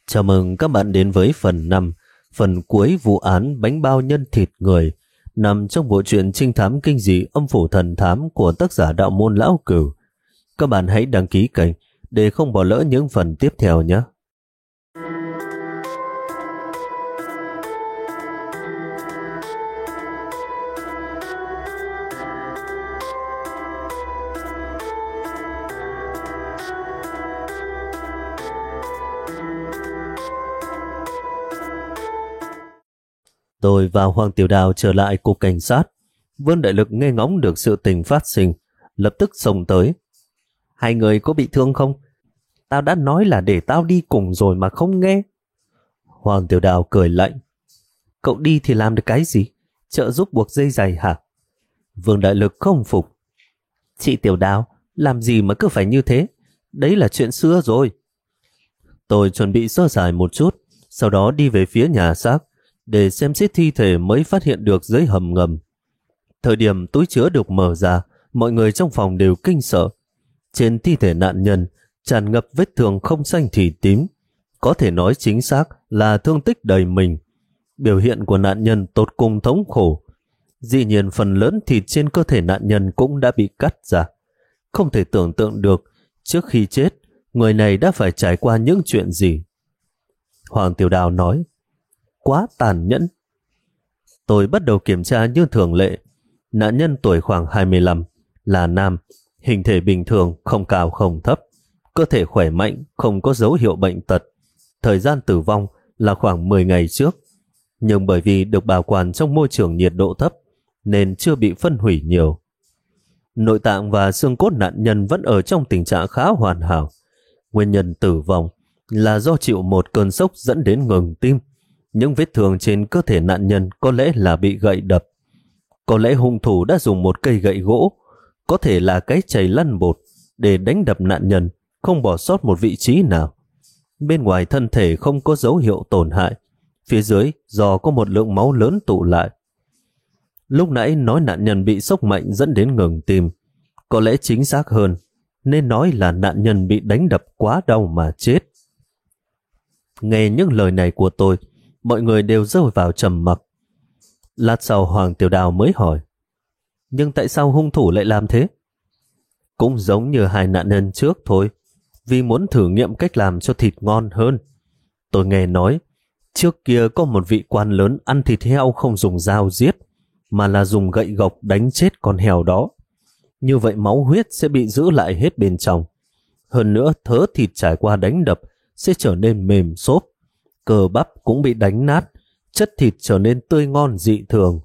Chào mừng các bạn đến với phần 5, phần cuối vụ án bánh bao nhân thịt người, nằm trong bộ truyện trinh thám kinh dị Âm phủ thần thám của tác giả Đạo Môn Lão Cửu. Các bạn hãy đăng ký kênh để không bỏ lỡ những phần tiếp theo nhé. Tôi và Hoàng Tiểu Đào trở lại cục cảnh sát. Vương Đại Lực nghe ngóng được sự tình phát sinh, lập tức xông tới. Hai người có bị thương không? Tao đã nói là để tao đi cùng rồi mà không nghe. Hoàng Tiểu Đào cười lạnh. Cậu đi thì làm được cái gì? Trợ giúp buộc dây giày hả? Vương Đại Lực không phục. Chị Tiểu Đào, làm gì mà cứ phải như thế? Đấy là chuyện xưa rồi. Tôi chuẩn bị sơ sài một chút, sau đó đi về phía nhà xác để xem xét thi thể mới phát hiện được dưới hầm ngầm. Thời điểm túi chứa được mở ra, mọi người trong phòng đều kinh sợ. Trên thi thể nạn nhân tràn ngập vết thương không xanh thì tím, có thể nói chính xác là thương tích đầy mình. Biểu hiện của nạn nhân tột cùng thống khổ. Dĩ nhiên phần lớn thịt trên cơ thể nạn nhân cũng đã bị cắt ra. Không thể tưởng tượng được trước khi chết, người này đã phải trải qua những chuyện gì. Hoàng Tiểu Đào nói, quá tàn nhẫn. Tôi bắt đầu kiểm tra như thường lệ. Nạn nhân tuổi khoảng 25, là nam, hình thể bình thường, không cao không thấp, cơ thể khỏe mạnh, không có dấu hiệu bệnh tật. Thời gian tử vong là khoảng 10 ngày trước, nhưng bởi vì được bảo quản trong môi trường nhiệt độ thấp nên chưa bị phân hủy nhiều. Nội tạng và xương cốt nạn nhân vẫn ở trong tình trạng khá hoàn hảo. Nguyên nhân tử vong là do chịu một cơn sốc dẫn đến ngừng tim. Những vết thương trên cơ thể nạn nhân có lẽ là bị gậy đập. Có lẽ hung thủ đã dùng một cây gậy gỗ, có thể là cái chày lăn bột, để đánh đập nạn nhân, không bỏ sót một vị trí nào. Bên ngoài thân thể không có dấu hiệu tổn hại, phía dưới do có một lượng máu lớn tụ lại. Lúc nãy nói nạn nhân bị sốc mạnh dẫn đến ngừng tim, có lẽ chính xác hơn nên nói là nạn nhân bị đánh đập quá đau mà chết. Nghe những lời này của tôi, mọi người đều rơi vào trầm mặc. Lát sau Hoàng Tiểu Đào mới hỏi, nhưng tại sao hung thủ lại làm thế? Cũng giống như hai nạn nhân trước thôi, vì muốn thử nghiệm cách làm cho thịt ngon hơn. Tôi nghe nói, trước kia có một vị quan lớn ăn thịt heo không dùng dao giết, mà là dùng gậy gộc đánh chết con heo đó. Như vậy máu huyết sẽ bị giữ lại hết bên trong. Hơn nữa thớ thịt trải qua đánh đập sẽ trở nên mềm xốp, cơ bắp cũng bị đánh nát, chất thịt trở nên tươi ngon dị thường.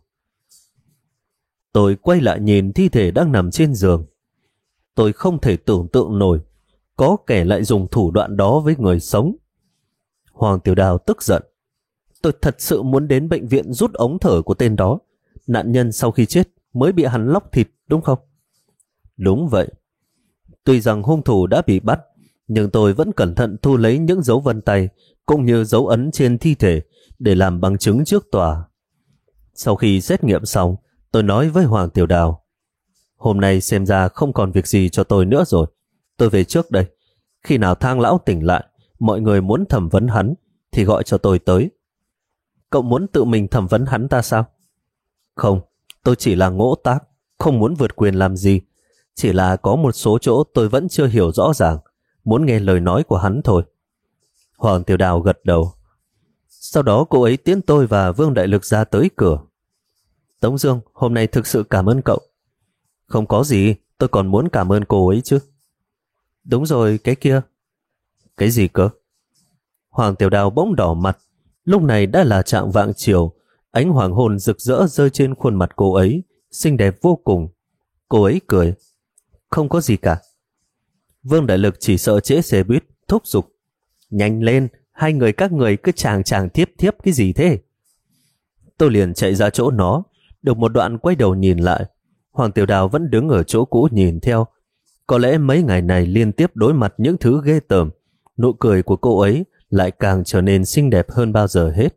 Tôi quay lại nhìn thi thể đang nằm trên giường. Tôi không thể tưởng tượng nổi có kẻ lại dùng thủ đoạn đó với người sống. Hoàng Tiểu Đào tức giận. Tôi thật sự muốn đến bệnh viện rút ống thở của tên đó. Nạn nhân sau khi chết mới bị hắn lóc thịt, đúng không? Đúng vậy. Tuy rằng hung thủ đã bị bắt, nhưng tôi vẫn cẩn thận thu lấy những dấu vân tay cũng như dấu ấn trên thi thể để làm bằng chứng trước tòa. Sau khi xét nghiệm xong, tôi nói với Hoàng Tiểu Đào, hôm nay xem ra không còn việc gì cho tôi nữa rồi. Tôi về trước đây. Khi nào Thang lão tỉnh lại, mọi người muốn thẩm vấn hắn thì gọi cho tôi tới. Cậu muốn tự mình thẩm vấn hắn ta sao? Không, tôi chỉ là ngỗ tác, không muốn vượt quyền làm gì. Chỉ là có một số chỗ tôi vẫn chưa hiểu rõ ràng, muốn nghe lời nói của hắn thôi. Hoàng Tiểu Đào gật đầu. Sau đó cô ấy tiễn tôi và Vương Đại Lực ra tới cửa. Tống Dương, hôm nay thực sự cảm ơn cậu. Không có gì, tôi còn muốn cảm ơn cô ấy chứ. Đúng rồi, cái kia. Cái gì cơ? Hoàng Tiểu Đào bỗng đỏ mặt. Lúc này đã là trạng vạng chiều, ánh hoàng hôn rực rỡ rơi trên khuôn mặt cô ấy, xinh đẹp vô cùng. Cô ấy cười. Không có gì cả. Vương Đại Lực chỉ sợ trễ xe buýt, thúc giục. Nhanh lên, hai người các người cứ chàng tiếp cái gì thế? Tôi liền chạy ra chỗ nó, được một đoạn quay đầu nhìn lại. Hoàng Tiểu Đào vẫn đứng ở chỗ cũ nhìn theo. Có lẽ mấy ngày này liên tiếp đối mặt những thứ ghê tởm, nụ cười của cô ấy lại càng trở nên xinh đẹp hơn bao giờ hết.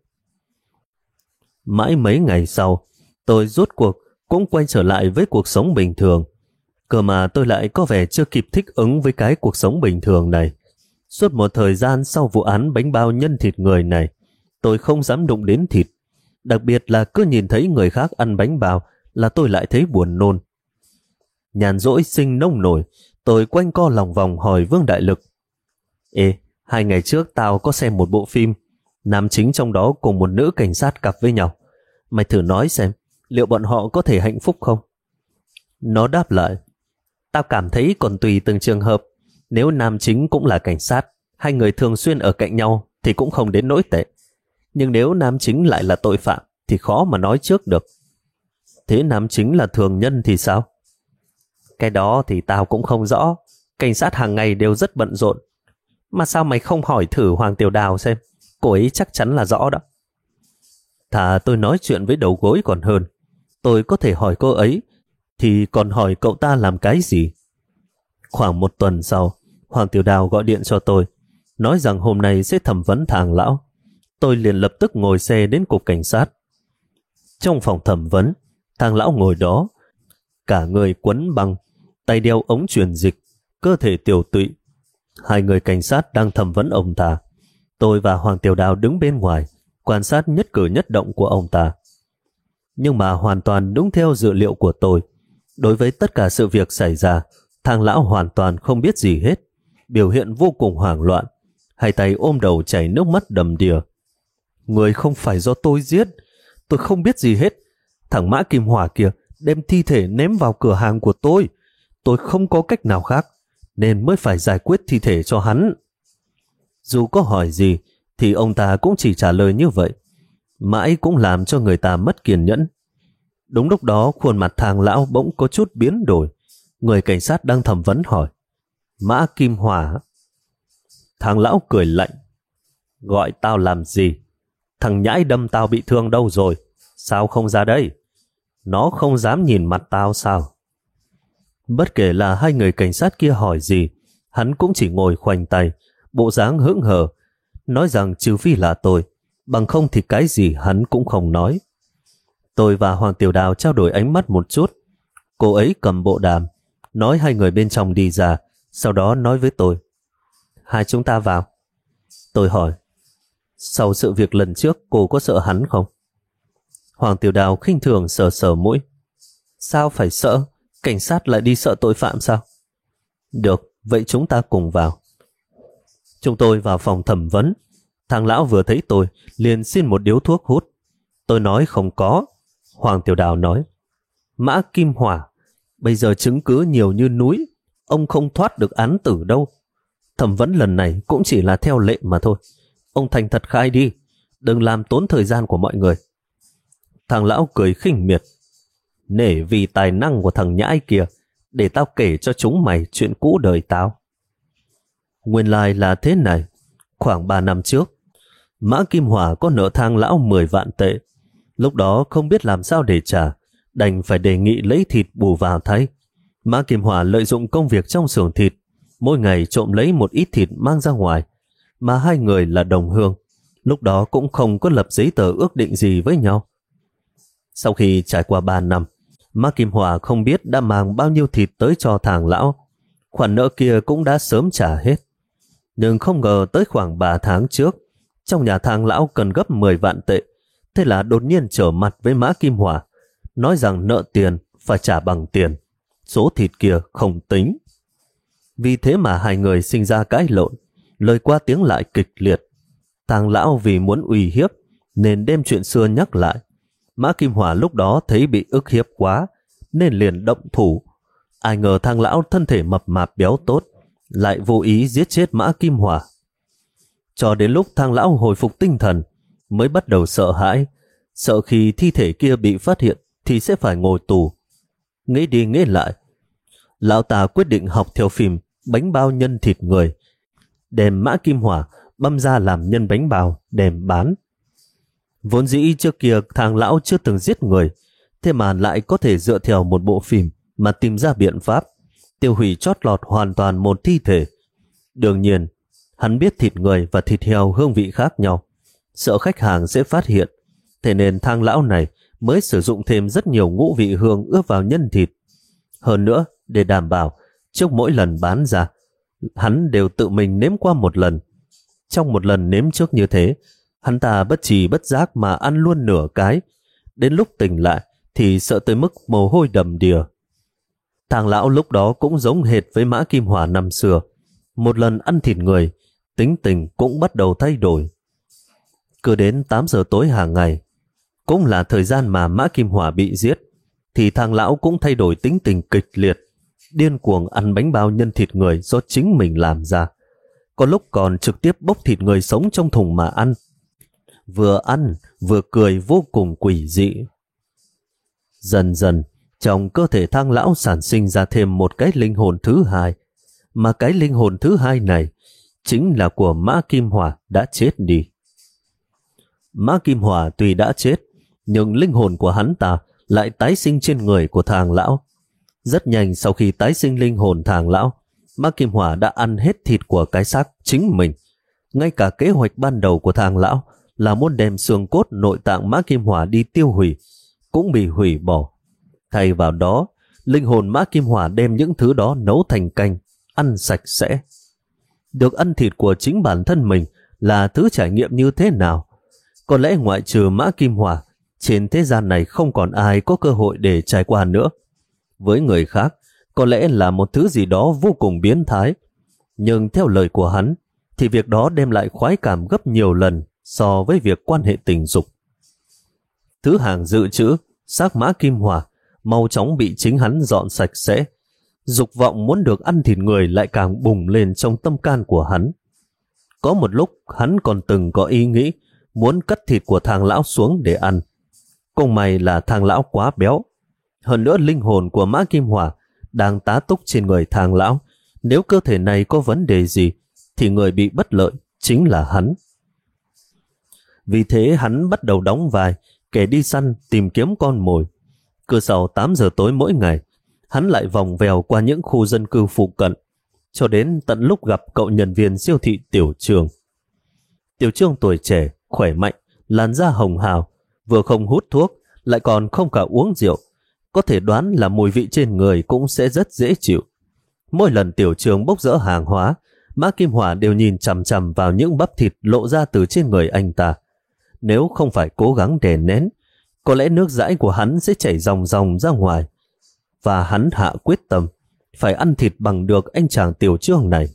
Mãi mấy ngày sau, tôi rốt cuộc cũng quay trở lại với cuộc sống bình thường. Cơ mà tôi lại có vẻ chưa kịp thích ứng với cái cuộc sống bình thường này. Suốt một thời gian sau vụ án bánh bao nhân thịt người này, tôi không dám đụng đến thịt. Đặc biệt là cứ nhìn thấy người khác ăn bánh bao là tôi lại thấy buồn nôn. Nhàn rỗi sinh nông nổi, tôi quanh co lòng vòng hỏi Vương Đại Lực. Ê, 2 ngày trước tao có xem một bộ phim, nam chính trong đó cùng một nữ cảnh sát cặp với nhau. Mày thử nói xem, liệu bọn họ có thể hạnh phúc không? Nó đáp lại, tao cảm thấy còn tùy từng trường hợp. Nếu nam chính cũng là cảnh sát, 2 người thường xuyên ở cạnh nhau thì cũng không đến nỗi tệ. Nhưng nếu nam chính lại là tội phạm thì khó mà nói trước được. Thế nam chính là thường nhân thì sao? Cái đó thì tao cũng không rõ. Cảnh sát hàng ngày đều rất bận rộn. Mà sao mày không hỏi thử Hoàng Tiểu Đào xem? Cô ấy chắc chắn là rõ đó. Thà tôi nói chuyện với đầu gối còn hơn. Tôi có thể hỏi cô ấy, thì còn hỏi cậu ta làm cái gì? Khoảng 1 tuần sau, Hoàng Tiểu Đào gọi điện cho tôi, nói rằng hôm nay sẽ thẩm vấn Thang lão. Tôi liền lập tức ngồi xe đến cục cảnh sát. Trong phòng thẩm vấn, Thang lão ngồi đó, cả người quấn băng, tay đeo ống truyền dịch, cơ thể tiểu tụy. 2 người cảnh sát đang thẩm vấn ông ta. Tôi và Hoàng Tiểu Đào đứng bên ngoài, quan sát nhất cử nhất động của ông ta. Nhưng mà hoàn toàn đúng theo dự liệu của tôi. Đối với tất cả sự việc xảy ra, Thang lão hoàn toàn không biết gì hết, biểu hiện vô cùng hoảng loạn, 2 tay ôm đầu chảy nước mắt đầm đìa. Người không phải do tôi giết, tôi không biết gì hết. Thằng Mã Kim Hỏa kia đem thi thể ném vào cửa hàng của tôi không có cách nào khác, nên mới phải giải quyết thi thể cho hắn. Dù có hỏi gì, thì ông ta cũng chỉ trả lời như vậy, mãi cũng làm cho người ta mất kiên nhẫn. Đúng lúc đó, khuôn mặt Thang lão bỗng có chút biến đổi. Người cảnh sát đang thẩm vấn hỏi, Mã Kim Hỏa? Thang lão cười lạnh, gọi tao làm gì? Thằng nhãi đâm tao bị thương đâu rồi? Sao không ra đây? Nó không dám nhìn mặt tao sao? Bất kể là 2 người cảnh sát kia hỏi gì, hắn cũng chỉ ngồi khoanh tay, bộ dáng hững hờ, nói rằng trừ phi là tôi, bằng không thì cái gì hắn cũng không nói. Tôi và Hoàng Tiểu Đào trao đổi ánh mắt một chút. Cô ấy cầm bộ đàm, nói 2 người bên trong đi ra, sau đó nói với tôi, 2 chúng ta vào. Tôi hỏi, sau sự việc lần trước cô có sợ hắn không? Hoàng Tiểu Đào khinh thường sờ sờ mũi. Sao phải sợ? Cảnh sát lại đi sợ tội phạm sao? Được, vậy chúng ta cùng vào. Chúng tôi vào phòng thẩm vấn. Thằng lão vừa thấy tôi liền xin một điếu thuốc hút. Tôi nói không có. Hoàng Tiểu Đào nói, Mã Kim Hỏa, bây giờ chứng cứ nhiều như núi, ông không thoát được án tử đâu. Thẩm vấn lần này cũng chỉ là theo lệ mà thôi. Ông thành thật khai đi, đừng làm tốn thời gian của mọi người. Thằng lão cười khinh miệt, nể vì tài năng của thằng nhãi kia, để tao kể cho chúng mày chuyện cũ đời tao. Nguyên lai là thế này. Khoảng 3 năm trước, Mã Kim Hỏa có nợ Thang lão 10 vạn tệ. Lúc đó không biết làm sao để trả, đành phải đề nghị lấy thịt bù vào thay. Mã Kim Hỏa lợi dụng công việc trong xưởng thịt, mỗi ngày trộm lấy một ít thịt mang ra ngoài. Mà 2 người là đồng hương, lúc đó cũng không có lập giấy tờ ước định gì với nhau. Sau khi trải qua 3 năm, Mã Kim Hỏa không biết đã mang bao nhiêu thịt tới cho Thang lão. Khoản nợ kia cũng đã sớm trả hết. Nhưng không ngờ tới khoảng 3 tháng trước, trong nhà Thang lão cần gấp 10 vạn tệ. Thế là đột nhiên trở mặt với Mã Kim Hỏa, nói rằng nợ tiền phải trả bằng tiền, số thịt kia không tính. Vì thế mà 2 người sinh ra cãi lộn, lời qua tiếng lại kịch liệt. Thang lão vì muốn uy hiếp nên đem chuyện xưa nhắc lại. Mã Kim Hỏa lúc đó thấy bị ức hiếp quá nên liền động thủ. Ai ngờ Thang lão thân thể mập mạp béo tốt, lại vô ý giết chết Mã Kim Hỏa. Cho đến lúc Thang lão hồi phục tinh thần mới bắt đầu sợ hãi, sợ khi thi thể kia bị phát hiện thì sẽ phải ngồi tù. Nghĩ đi nghĩ lại, lão ta quyết định học theo phim bánh bao nhân thịt người, đem Mã Kim Hỏa băm ra làm nhân bánh bao đem bán. Vốn dĩ trước kia Thang lão chưa từng giết người, thế mà lại có thể dựa theo một bộ phim mà tìm ra biện pháp tiêu hủy chót lọt hoàn toàn một thi thể. Đương nhiên, hắn biết thịt người và thịt heo hương vị khác nhau, sợ khách hàng sẽ phát hiện, thế nên Thang lão này mới sử dụng thêm rất nhiều ngũ vị hương ướp vào nhân thịt. Hơn nữa, để đảm bảo trước mỗi lần bán ra, hắn đều tự mình nếm qua một lần. Trong một lần nếm trước như thế, hắn ta bất trì bất giác mà ăn luôn nửa cái. Đến lúc tỉnh lại thì sợ tới mức mồ hôi đầm đìa. Thằng lão lúc đó cũng giống hệt với Mã Kim Hỏa năm xưa. Một lần ăn thịt người, tính tình cũng bắt đầu thay đổi. Cứ đến 8 giờ tối hàng ngày, cũng là thời gian mà Mã Kim Hỏa bị giết, thì thằng lão cũng thay đổi tính tình kịch liệt, điên cuồng ăn bánh bao nhân thịt người do chính mình làm ra. Có lúc còn trực tiếp bốc thịt người sống trong thùng mà ăn. Ăn vừa cười vô cùng quỷ dị. Dần dần, trong cơ thể thang lão sản sinh ra thêm một cái linh hồn thứ hai, mà cái linh hồn thứ hai này chính là của Mã Kim Hỏa đã chết đi. Mã Kim Hỏa tuy đã chết, nhưng linh hồn của hắn ta lại tái sinh trên người của thằng lão. Rất nhanh sau khi tái sinh linh hồn thằng lão, Mã Kim Hỏa đã ăn hết thịt của cái xác chính mình. Ngay cả kế hoạch ban đầu của thằng lão là muốn đem xương cốt nội tạng Mã Kim Hỏa đi tiêu hủy cũng bị hủy bỏ. Thay vào đó, linh hồn Mã Kim Hỏa đem những thứ đó nấu thành canh, ăn sạch sẽ. Được ăn thịt của chính bản thân mình là thứ trải nghiệm như thế nào? Có lẽ ngoại trừ Mã Kim Hỏa, trên thế gian này không còn ai có cơ hội để trải qua nữa. Với người khác, có lẽ là một thứ gì đó vô cùng biến thái. Nhưng theo lời của hắn, thì việc đó đem lại khoái cảm gấp nhiều lần so với việc quan hệ tình dục. Thứ hàng dự trữ, xác Mã Kim Hỏa, mau chóng bị chính hắn dọn sạch sẽ. Dục vọng muốn được ăn thịt người lại càng bùng lên trong tâm can của hắn. Có một lúc hắn còn từng có ý nghĩ muốn cắt thịt của thằng lão xuống để ăn. Cũng may là thằng lão quá béo. Hơn nữa linh hồn của Mã Kim Hỏa đang tá túc trên người thằng lão. Nếu cơ thể này có vấn đề gì thì người bị bất lợi chính là hắn. Vì thế hắn bắt đầu đóng vai kẻ đi săn tìm kiếm con mồi. Cứ sau 8 giờ tối mỗi ngày, hắn lại vòng vèo qua những khu dân cư phụ cận, cho đến tận lúc gặp cậu nhân viên siêu thị Tiểu Trương. Tiểu Trương tuổi trẻ, khỏe mạnh, làn da hồng hào, vừa không hút thuốc, lại còn không cả uống rượu. Có thể đoán là mùi vị trên người cũng sẽ rất dễ chịu. Mỗi lần Tiểu Trương bốc dỡ hàng hóa, Mã Kim Hỏa đều nhìn chằm chằm vào những bắp thịt lộ ra từ trên người anh ta. Nếu không phải cố gắng đè nén, có lẽ nước dãi của hắn sẽ chảy ròng ròng ra ngoài. Và hắn hạ quyết tâm phải ăn thịt bằng được anh chàng Tiểu Trương này.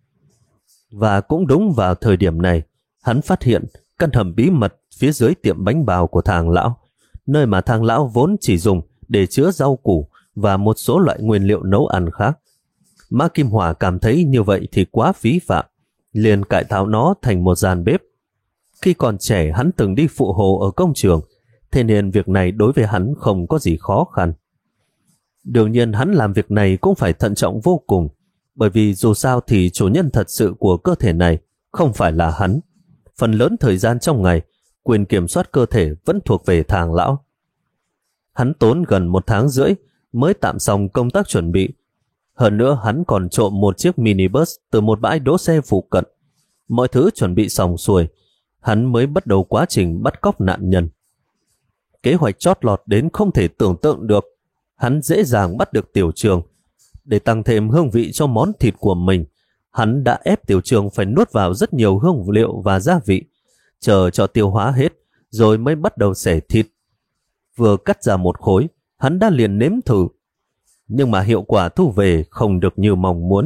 Và cũng đúng vào thời điểm này, hắn phát hiện căn hầm bí mật phía dưới tiệm bánh bao của thằng lão, nơi mà thằng lão vốn chỉ dùng để chứa rau củ và một số loại nguyên liệu nấu ăn khác. Mã Kim Hỏa cảm thấy như vậy thì quá phí phạm, liền cải tạo nó thành một gian bếp. Khi còn trẻ hắn từng đi phụ hồ ở công trường, thế nên việc này đối với hắn không có gì khó khăn. Đương nhiên hắn làm việc này cũng phải thận trọng vô cùng, bởi vì dù sao thì chủ nhân thật sự của cơ thể này không phải là hắn. Phần lớn thời gian trong ngày, quyền kiểm soát cơ thể vẫn thuộc về thằng lão. Hắn tốn gần 1 tháng rưỡi mới tạm xong công tác chuẩn bị. Hơn nữa hắn còn trộm một chiếc minibus từ một bãi đỗ xe phụ cận. Mọi thứ chuẩn bị xong xuôi, hắn mới bắt đầu quá trình bắt cóc nạn nhân. Kế hoạch chót lọt đến không thể tưởng tượng được. Hắn dễ dàng bắt được Tiểu Trương. Để tăng thêm hương vị cho món thịt của mình, hắn đã ép Tiểu Trương phải nuốt vào rất nhiều hương liệu và gia vị, chờ cho tiêu hóa hết rồi mới bắt đầu xẻ thịt. Vừa cắt ra một khối, hắn đã liền nếm thử, nhưng mà hiệu quả thu về không được như mong muốn.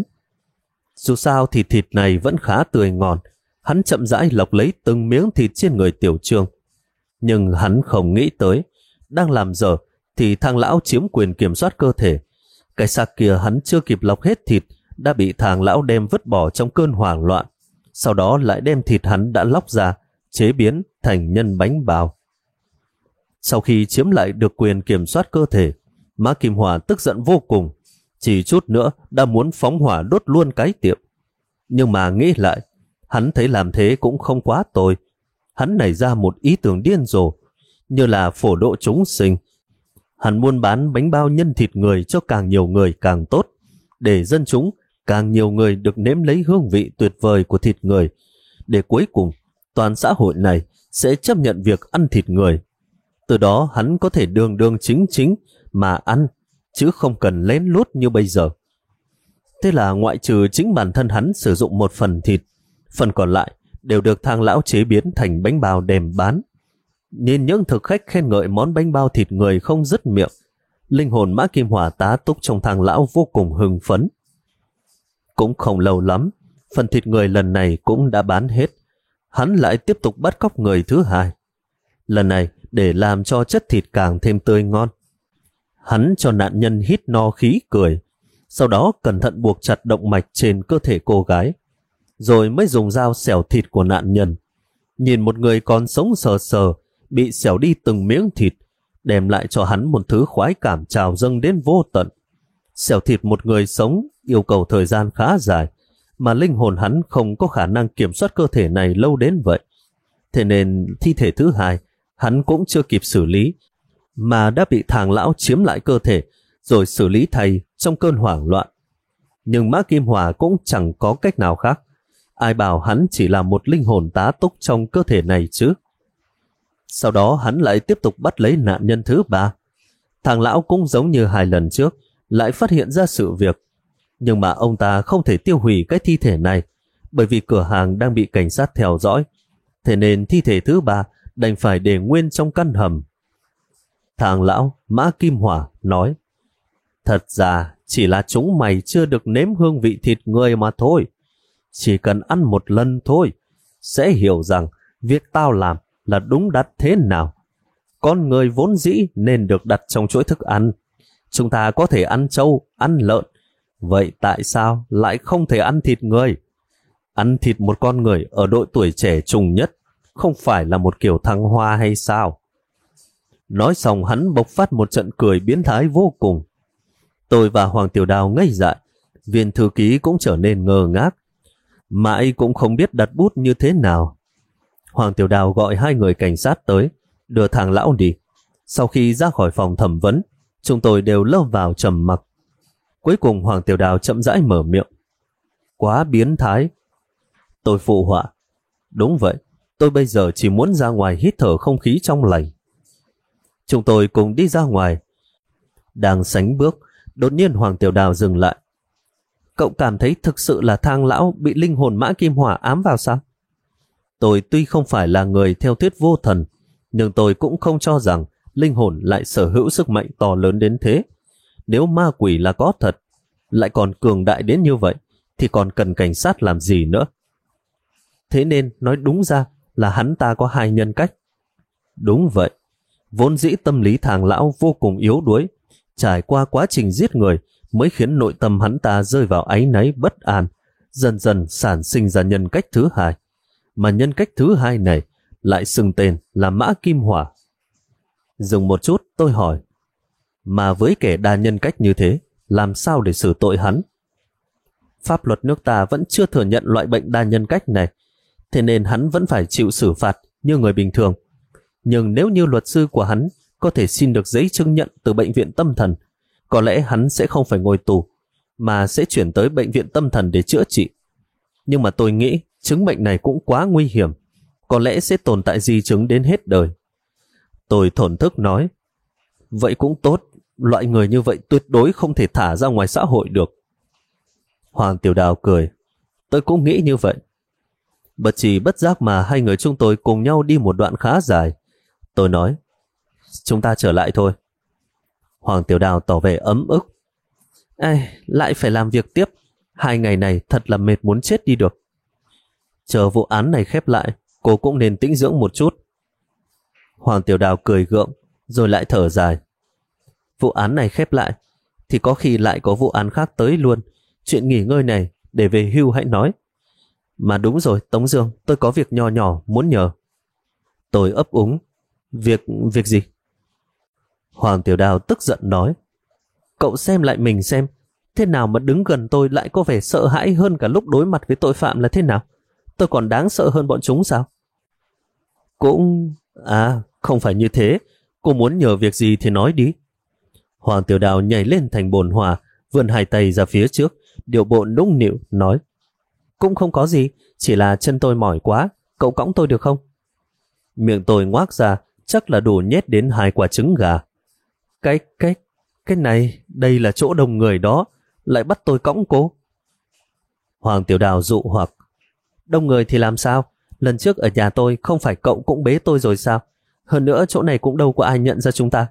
Dù sao thì thịt này vẫn khá tươi ngon. Hắn chậm rãi lọc lấy từng miếng thịt trên người Tiểu Trương. Nhưng hắn không nghĩ tới, đang làm dở thì thằng lão chiếm quyền kiểm soát cơ thể. Cái xác kia hắn chưa kịp lọc hết thịt đã bị thằng lão đem vứt bỏ trong cơn hoảng loạn. Sau đó lại đem thịt hắn đã lóc ra chế biến thành nhân bánh bao. Sau khi chiếm lại được quyền kiểm soát cơ thể, Mã Kim Hỏa tức giận vô cùng, chỉ chút nữa đã muốn phóng hỏa đốt luôn cái tiệm. Nhưng mà nghĩ lại, hắn thấy làm thế cũng không quá tồi. Hắn nảy ra một ý tưởng điên rồ, như là phổ độ chúng sinh. Hắn muốn bán bánh bao nhân thịt người cho càng nhiều người càng tốt, để dân chúng càng nhiều người được nếm lấy hương vị tuyệt vời của thịt người, để cuối cùng toàn xã hội này sẽ chấp nhận việc ăn thịt người. Từ đó hắn có thể đường đường chính chính mà ăn, chứ không cần lén lút như bây giờ. Thế là ngoại trừ chính bản thân hắn sử dụng một phần thịt, phần còn lại đều được Thang lão chế biến thành bánh bao đem bán. Nhìn những thực khách khen ngợi món bánh bao thịt người không dứt miệng, linh hồn Mã Kim Hỏa tá túc trong Thang lão vô cùng hưng phấn. Cũng không lâu lắm, phần thịt người lần này cũng đã bán hết. Hắn lại tiếp tục bắt cóc người thứ hai. Lần này để làm cho chất thịt càng thêm tươi ngon. Hắn cho nạn nhân hít no khí cười, sau đó cẩn thận buộc chặt động mạch trên cơ thể cô gái, rồi mới dùng dao xẻo thịt của nạn nhân. Nhìn một người còn sống sờ sờ bị xẻo đi từng miếng thịt, đem lại cho hắn một thứ khoái cảm trào dâng đến vô tận. Xẻo thịt một người sống yêu cầu thời gian khá dài, mà linh hồn hắn không có khả năng kiểm soát cơ thể này lâu đến vậy. Thế nên thi thể thứ hai hắn cũng chưa kịp xử lý, mà đã bị Thang lão chiếm lại cơ thể rồi xử lý thay trong cơn hoảng loạn. Nhưng Mã Kim Hỏa cũng chẳng có cách nào khác. Ai bảo hắn chỉ là một linh hồn tá túc trong cơ thể này chứ. Sau đó hắn lại tiếp tục bắt lấy nạn nhân thứ ba. Thang lão cũng giống như hai lần trước, lại phát hiện ra sự việc. Nhưng mà ông ta không thể tiêu hủy cái thi thể này, bởi vì cửa hàng đang bị cảnh sát theo dõi. Thế nên thi thể thứ ba đành phải để nguyên trong căn hầm. Thang lão Mã Kim Hỏa nói: thật ra chỉ là chúng mày chưa được nếm hương vị thịt người mà thôi. Chỉ cần ăn một lần thôi, sẽ hiểu rằng việc tao làm là đúng đắn thế nào. Con người vốn dĩ nên được đặt trong chuỗi thức ăn. Chúng ta có thể ăn trâu, ăn lợn. Vậy tại sao lại không thể ăn thịt người? Ăn thịt một con người ở độ tuổi trẻ trùng nhất không phải là một kiểu thăng hoa hay sao? Nói xong hắn bộc phát một trận cười biến thái vô cùng. Tôi và Hoàng Tiểu Đào ngây dại, viên thư ký cũng trở nên ngơ ngác. Mãi cũng không biết đặt bút như thế nào. Hoàng Tiểu Đào gọi hai người cảnh sát tới, đưa Thang lão đi. Sau khi ra khỏi phòng thẩm vấn, chúng tôi đều lâm vào trầm mặc. Cuối cùng Hoàng Tiểu Đào chậm rãi mở miệng: quá biến thái. Tôi phụ họa: đúng vậy, tôi bây giờ chỉ muốn ra ngoài hít thở không khí trong lành. Chúng tôi cùng đi ra ngoài. Đang sánh bước, đột nhiên Hoàng Tiểu Đào dừng lại. Cậu cảm thấy thực sự là Thang lão bị linh hồn Mã Kim Hỏa ám vào sao? Tôi tuy không phải là người theo thuyết vô thần, nhưng tôi cũng không cho rằng linh hồn lại sở hữu sức mạnh to lớn đến thế. Nếu ma quỷ là có thật, lại còn cường đại đến như vậy, thì còn cần cảnh sát làm gì nữa? Thế nên nói đúng ra là hắn ta có hai nhân cách. Đúng vậy, vốn dĩ tâm lý Thang lão vô cùng yếu đuối, trải qua quá trình giết người mới khiến nội tâm hắn ta rơi vào áy náy bất an, dần dần sản sinh ra nhân cách thứ hai. Mà nhân cách thứ hai này lại xưng tên là Mã Kim Hỏa. Dừng một chút tôi hỏi: mà với kẻ đa nhân cách như thế, làm sao để xử tội hắn? Pháp luật nước ta vẫn chưa thừa nhận loại bệnh đa nhân cách này, thế nên hắn vẫn phải chịu xử phạt như người bình thường. Nhưng nếu như luật sư của hắn có thể xin được giấy chứng nhận từ bệnh viện tâm thần, có lẽ hắn sẽ không phải ngồi tù, mà sẽ chuyển tới bệnh viện tâm thần để chữa trị. Nhưng mà tôi nghĩ chứng bệnh này cũng quá nguy hiểm, có lẽ sẽ tồn tại di chứng đến hết đời. Tôi thổn thức nói: vậy cũng tốt, loại người như vậy tuyệt đối không thể thả ra ngoài xã hội được. Hoàng Tiểu Đào cười: tôi cũng nghĩ như vậy. Bất chỉ bất giác mà hai người chúng tôi cùng nhau đi một đoạn khá dài. Tôi nói: chúng ta trở lại thôi. Hoàng Tiểu Đào tỏ vẻ ấm ức: lại phải làm việc tiếp, 2 ngày này thật là mệt muốn chết đi được. Chờ vụ án này khép lại, cô cũng nên tĩnh dưỡng một chút. Hoàng Tiểu Đào cười gượng, rồi lại thở dài: vụ án này khép lại, thì có khi lại có vụ án khác tới luôn. Chuyện nghỉ ngơi này, để về hưu hãy nói. Mà đúng rồi, Tống Dương, tôi có việc nho nhỏ muốn nhờ. Tôi ấp úng: Việc gì? Hoàng Tiểu Đào tức giận nói: cậu xem lại mình xem, thế nào mà đứng gần tôi lại có vẻ sợ hãi hơn cả lúc đối mặt với tội phạm là thế nào? Tôi còn đáng sợ hơn bọn chúng sao? Cũng... không phải như thế. Cô muốn nhờ việc gì thì nói đi. Hoàng Tiểu Đào nhảy lên thành bồn hòa, vươn hai tay ra phía trước, điệu bộ nũng nịu nói: cũng không có gì, chỉ là chân tôi mỏi quá, cậu cõng tôi được không? Miệng tôi ngoác ra, chắc là đủ nhét đến 2 quả trứng gà. Cái này, đây là chỗ đông người đó, lại bắt tôi cõng cô. Hoàng Tiểu Đào dụ hoặc. Đông người thì làm sao? Lần trước ở nhà tôi không phải cậu cũng bế tôi rồi sao? Hơn nữa chỗ này cũng đâu có ai nhận ra chúng ta.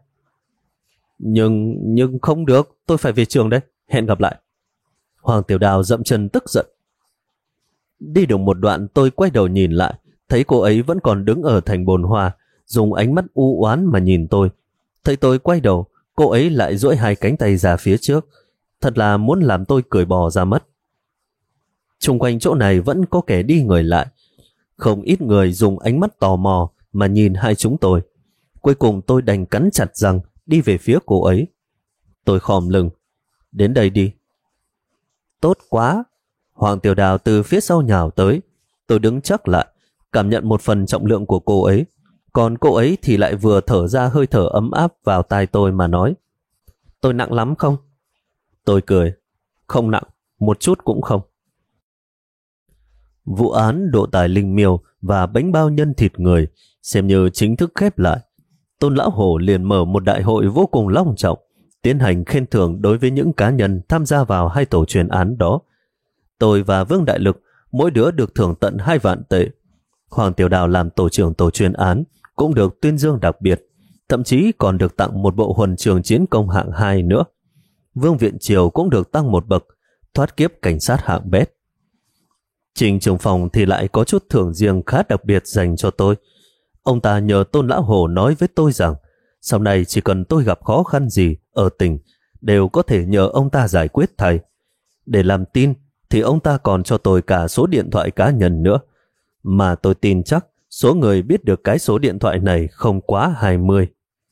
Nhưng không được, tôi phải về trường đấy. Hẹn gặp lại. Hoàng Tiểu Đào dậm chân tức giận. Đi được một đoạn tôi quay đầu nhìn lại, thấy cô ấy vẫn còn đứng ở thành bồn hoa, dùng ánh mắt u oán mà nhìn tôi. Thấy tôi quay đầu, cô ấy lại duỗi hai cánh tay ra phía trước, thật là muốn làm tôi cười bò ra mất. Xung quanh chỗ này vẫn có kẻ đi người lại, không ít người dùng ánh mắt tò mò mà nhìn hai chúng tôi. Cuối cùng tôi đành cắn chặt răng đi về phía cô ấy. Tôi khom lưng. Đến đây đi. Tốt quá. Hoàng Tiểu Đào từ phía sau nhào tới. Tôi đứng chắc lại, cảm nhận một phần trọng lượng của cô ấy. Còn cô ấy thì lại vừa thở ra hơi thở ấm áp vào tai tôi mà nói. Tôi nặng lắm không? Tôi cười. Không nặng, một chút cũng không. Vụ án độ tài linh miêu và bánh bao nhân thịt người xem như chính thức khép lại. Tôn Lão Hổ liền mở một đại hội vô cùng long trọng, tiến hành khen thưởng đối với những cá nhân tham gia vào hai tổ chuyên án đó. Tôi và Vương Đại Lực mỗi đứa được thưởng tận 2 vạn tệ. Hoàng Tiểu Đào làm tổ trưởng tổ chuyên án cũng được tuyên dương đặc biệt, thậm chí còn được tặng một bộ huân trường chiến công hạng 2 nữa. Vương Viện Triều cũng được tăng một bậc, thoát kiếp cảnh sát hạng bét. Trình trưởng phòng thì lại có chút thưởng riêng khá đặc biệt dành cho tôi. Ông ta nhờ Tôn Lão Hổ nói với tôi rằng sau này chỉ cần tôi gặp khó khăn gì ở tỉnh đều có thể nhờ ông ta giải quyết thay. Để làm tin thì ông ta còn cho tôi cả số điện thoại cá nhân nữa. Mà tôi tin chắc số người biết được cái số điện thoại này không quá 20.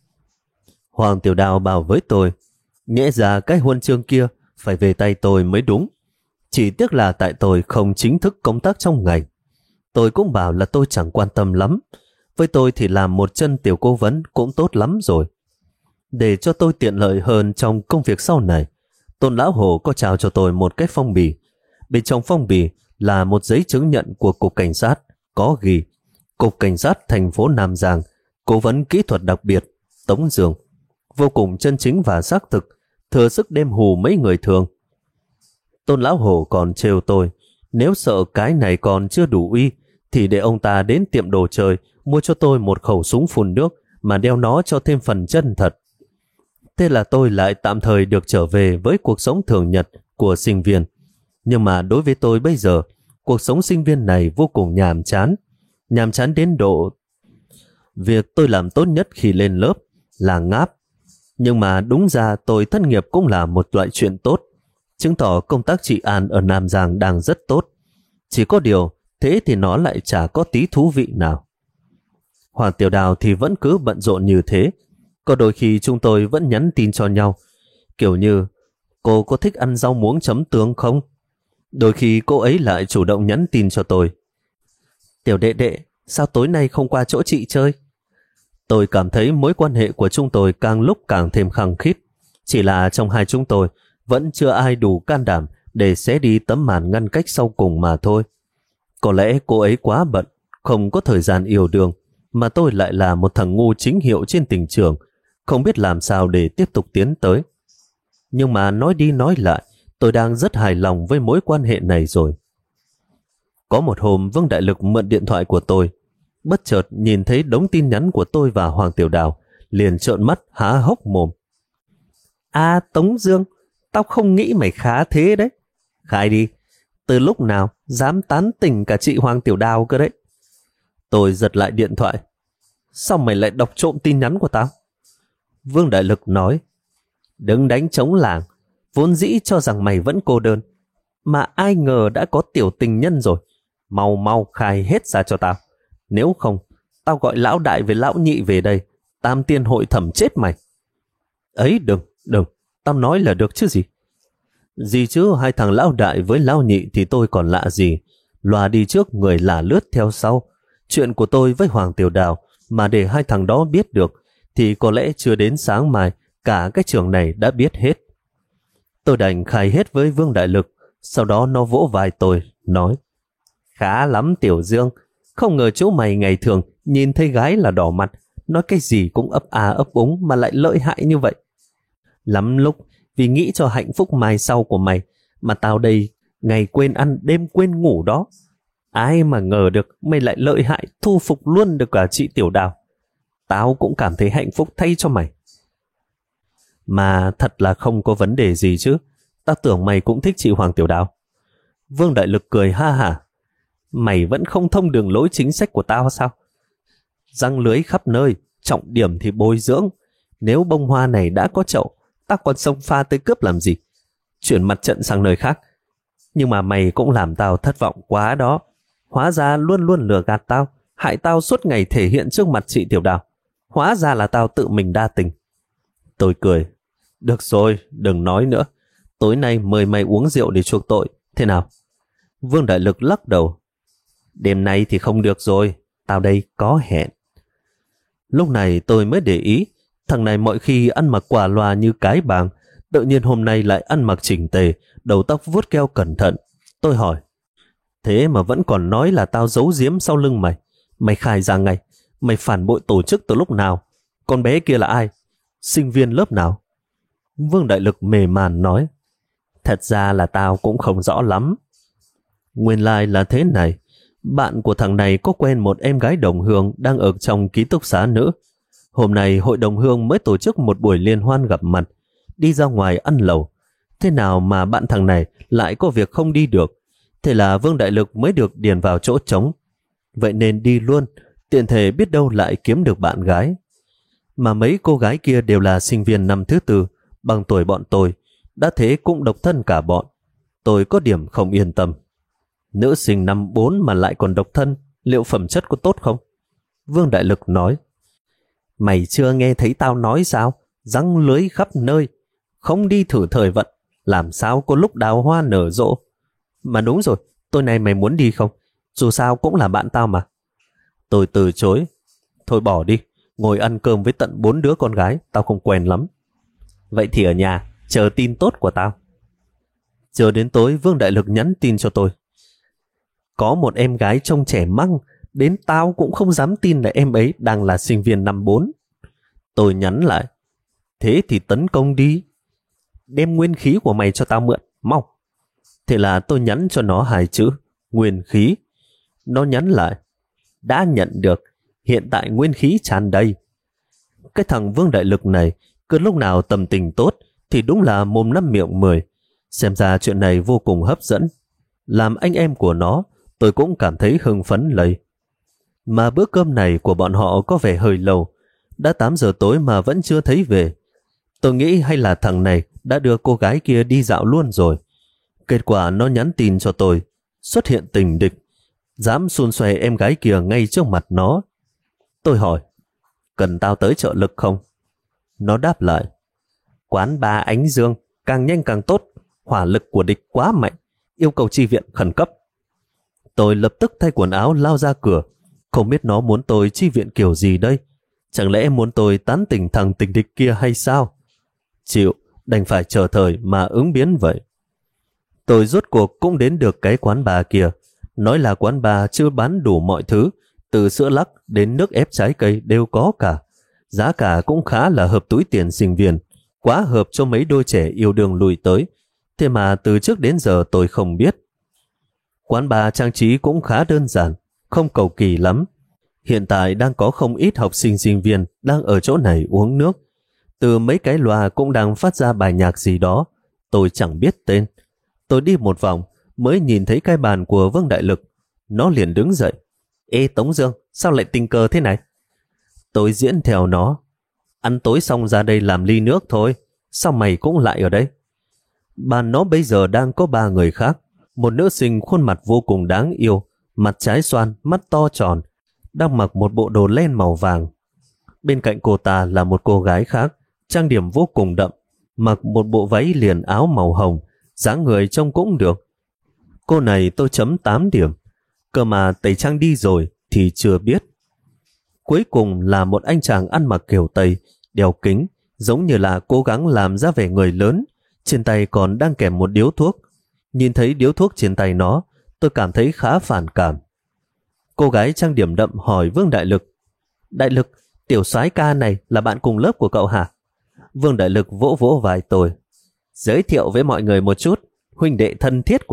Hoàng Tiểu Đào bảo với tôi, nhẽ ra cái huân chương kia phải về tay tôi mới đúng. Chỉ tiếc là tại tôi không chính thức công tác trong ngành. Tôi cũng bảo là tôi chẳng quan tâm lắm. Với tôi thì làm một chân tiểu cố vấn cũng tốt lắm rồi. Để cho tôi tiện lợi hơn trong công việc sau này, Tôn Lão Hổ có trao cho tôi một cái phong bì. Bên trong phong bì là một giấy chứng nhận của Cục Cảnh sát, có ghi Cục Cảnh sát thành phố Nam Giang, cố vấn kỹ thuật đặc biệt, Tống Dương. Vô cùng chân chính và xác thực, thừa sức đem hù mấy người thường. Tôn Lão Hổ còn trêu tôi, nếu sợ cái này còn chưa đủ uy thì để ông ta đến tiệm đồ chơi mua cho tôi một khẩu súng phun nước mà đeo nó cho thêm phần chân thật. Thế là tôi lại tạm thời được trở về với cuộc sống thường nhật của sinh viên. Nhưng mà đối với tôi bây giờ, cuộc sống sinh viên này vô cùng nhàm chán. Nhàm chán đến độ việc tôi làm tốt nhất khi lên lớp là ngáp. Nhưng mà đúng ra tôi thất nghiệp cũng là một loại chuyện tốt, chứng tỏ công tác trị an ở Nam Giang đang rất tốt. Chỉ có điều, thế thì nó lại chả có tí thú vị nào. Hoàng Tiểu Đào thì vẫn cứ bận rộn như thế. Có đôi khi chúng tôi vẫn nhắn tin cho nhau, kiểu như, cô có thích ăn rau muống chấm tương không? Đôi khi cô ấy lại chủ động nhắn tin cho tôi. Tiểu đệ đệ, sao tối nay không qua chỗ chị chơi? Tôi cảm thấy mối quan hệ của chúng tôi càng lúc càng thêm khăng khít. Chỉ là trong hai chúng tôi vẫn chưa ai đủ can đảm để xé đi tấm màn ngăn cách sau cùng mà thôi. Có lẽ cô ấy quá bận, không có thời gian yêu đương, mà tôi lại là một thằng ngu chính hiệu trên tình trường, không biết làm sao để tiếp tục tiến tới. Nhưng mà nói đi nói lại, tôi đang rất hài lòng với mối quan hệ này rồi. Có một hôm Vương Đại Lực mượn điện thoại của tôi, bất chợt nhìn thấy đống tin nhắn của tôi và Hoàng Tiểu Đào, liền trợn mắt há hốc mồm. À Tống Dương, tao không nghĩ mày khá thế đấy. Khai đi, từ lúc nào dám tán tỉnh cả chị Hoàng Tiểu Đào cơ đấy. Tôi giật lại điện thoại. Sao mày lại đọc trộm tin nhắn của tao? Vương Đại Lực nói, đừng đánh trống lảng, vốn dĩ cho rằng mày vẫn cô đơn, mà ai ngờ đã có tiểu tình nhân rồi. Mau mau khai hết ra cho tao. Nếu không, tao gọi lão đại với lão nhị về đây, tam tiên hội thẩm chết mày. Ấy đừng, tao nói là được chứ gì. Gì chứ, hai thằng lão đại với lão nhị thì tôi còn lạ gì. Loa đi trước người là lướt theo sau. Chuyện của tôi với Hoàng Tiểu Đào mà để hai thằng đó biết được thì có lẽ chưa đến sáng mai cả cái trường này đã biết hết. Tôi đành khai hết với Vương Đại Lực, sau đó nó vỗ vai tôi, nói, khá lắm Tiểu Dương, không ngờ chỗ mày ngày thường nhìn thấy gái là đỏ mặt, nói cái gì cũng ấp à ấp úng mà lại lợi hại như vậy. Lắm lúc vì nghĩ cho hạnh phúc mai sau của mày mà tao đây ngày quên ăn đêm quên ngủ đó. Ai mà ngờ được mày lại lợi hại thu phục luôn được cả chị Tiểu Đào. Tao cũng cảm thấy hạnh phúc thay cho mày. Mà thật là không có vấn đề gì chứ. Tao tưởng mày cũng thích chị Hoàng Tiểu Đào. Vương Đại Lực cười ha hả. Mày vẫn không thông đường lối chính sách của tao sao? Răng lưới khắp nơi, trọng điểm thì bồi dưỡng. Nếu bông hoa này đã có chậu, tao còn xông pha tới cướp làm gì? Chuyển mặt trận sang nơi khác. Nhưng mà mày cũng làm tao thất vọng quá đó. Hóa ra luôn luôn lừa gạt tao, hại tao suốt ngày thể hiện trước mặt chị Tiểu Đào. Hóa ra là tao tự mình đa tình. Tôi cười. Được rồi, đừng nói nữa. Tối nay mời mày uống rượu để chuộc tội. Thế nào? Vương Đại Lực lắc đầu. Đêm nay thì không được rồi. Tao đây có hẹn. Lúc này tôi mới để ý. Thằng này mọi khi ăn mặc quả loà như cái bàng. Tự nhiên hôm nay lại ăn mặc chỉnh tề, đầu tóc vuốt keo cẩn thận. Tôi hỏi. Thế mà vẫn còn nói là tao giấu giếm sau lưng mày. Mày khai ra ngay. Mày phản bội tổ chức từ lúc nào? Con bé kia là ai? Sinh viên lớp nào? Vương Đại Lực mề màn nói. Thật ra là tao cũng không rõ lắm. Nguyên lai là thế này. Bạn của thằng này có quen một em gái đồng hương đang ở trong ký túc xá nữ. Hôm nay hội đồng hương mới tổ chức một buổi liên hoan gặp mặt, đi ra ngoài ăn lẩu. Thế nào mà bạn thằng này lại có việc không đi được? Thế là Vương Đại Lực mới được điền vào chỗ trống. Vậy nên đi luôn, tiện thể biết đâu lại kiếm được bạn gái. Mà mấy cô gái kia đều là sinh viên năm thứ tư, bằng tuổi bọn tôi, đã thế cũng độc thân cả bọn. Tôi có điểm không yên tâm. Nữ sinh năm 4 mà lại còn độc thân, liệu phẩm chất có tốt không? Vương Đại Lực nói. Mày chưa nghe thấy tao nói sao? Răng lưới khắp nơi, không đi thử thời vận, làm sao có lúc đào hoa nở rộ. Mà đúng rồi, tối nay mày muốn đi không? Dù sao cũng là bạn tao mà. Tôi từ chối. Thôi bỏ đi, ngồi ăn cơm với tận 4 đứa con gái, tao không quen lắm. Vậy thì ở nhà, chờ tin tốt của tao. Chờ đến tối Vương Đại Lực nhắn tin cho tôi. Có một em gái trông trẻ măng, đến tao cũng không dám tin là em ấy đang là sinh viên năm 4. Tôi nhắn lại. Thế thì tấn công đi. Đem nguyên khí của mày cho tao mượn, mau. Thế là tôi nhắn cho nó 2 chữ, nguyên khí. Nó nhắn lại. Đã nhận được, hiện tại nguyên khí tràn đầy. Cái thằng Vương Đại Lực này, cứ lúc nào tâm tình tốt thì đúng là mồm 5 miệng 10. Xem ra chuyện này vô cùng hấp dẫn. Làm anh em của nó, tôi cũng cảm thấy hưng phấn lây. Mà bữa cơm này của bọn họ có vẻ hơi lâu. Đã 8 giờ tối mà vẫn chưa thấy về. Tôi nghĩ hay là thằng này đã đưa cô gái kia đi dạo luôn rồi. Kết quả nó nhắn tin cho tôi, xuất hiện tình địch, dám xun xoe em gái kia ngay trước mặt nó. Tôi hỏi, cần tao tới trợ lực không? Nó đáp lại, quán bar Ánh Dương, càng nhanh càng tốt, hỏa lực của địch quá mạnh, yêu cầu chi viện khẩn cấp. Tôi lập tức thay quần áo lao ra cửa, không biết nó muốn tôi chi viện kiểu gì đây. Chẳng lẽ muốn tôi tán tỉnh thằng tình địch kia hay sao? Chịu, đành phải chờ thời mà ứng biến vậy. Tôi rốt cuộc cũng đến được cái quán bar kia. Nói là quán bar chưa bán đủ mọi thứ, từ sữa lắc đến nước ép trái cây đều có cả. Giá cả cũng khá là hợp túi tiền sinh viên, quá hợp cho mấy đôi trẻ yêu đương lùi tới. Thế mà từ trước đến giờ tôi không biết. Quán bar trang trí cũng khá đơn giản, không cầu kỳ lắm. Hiện tại đang có không ít học sinh sinh viên đang ở chỗ này uống nước. Từ mấy cái loa cũng đang phát ra bài nhạc gì đó, tôi chẳng biết tên. Tôi đi một vòng mới nhìn thấy cái bàn của Vương Đại Lực. Nó liền đứng dậy. Ê Tống Dương, sao lại tình cờ thế này? Tôi diễn theo nó. Ăn tối xong ra đây làm ly nước thôi. Sao mày cũng lại ở đây? Bàn nó bây giờ đang có 3 người khác. Một nữ sinh khuôn mặt vô cùng đáng yêu, mặt trái xoan, mắt to tròn, đang mặc một bộ đồ len màu vàng. Bên cạnh cô ta là một cô gái khác, trang điểm vô cùng đậm, mặc một bộ váy liền áo màu hồng, dáng người trông cũng được. Cô này tôi chấm 8 điểm, cơ mà tẩy trang đi rồi thì chưa biết. Cuối cùng là một anh chàng ăn mặc kiểu Tây, đeo kính, giống như là cố gắng làm ra vẻ người lớn, trên tay còn đang kèm một điếu thuốc. Nhìn thấy điếu thuốc trên tay nó, tôi cảm thấy khá phản cảm. Cô gái trang điểm đậm hỏi Vương Đại Lực. Đại Lực, tiểu soái ca này là bạn cùng lớp của cậu hả? Vương Đại Lực vỗ vỗ vai tôi. Giới thiệu với mọi người một chút, huynh đệ thân thiết của tôi,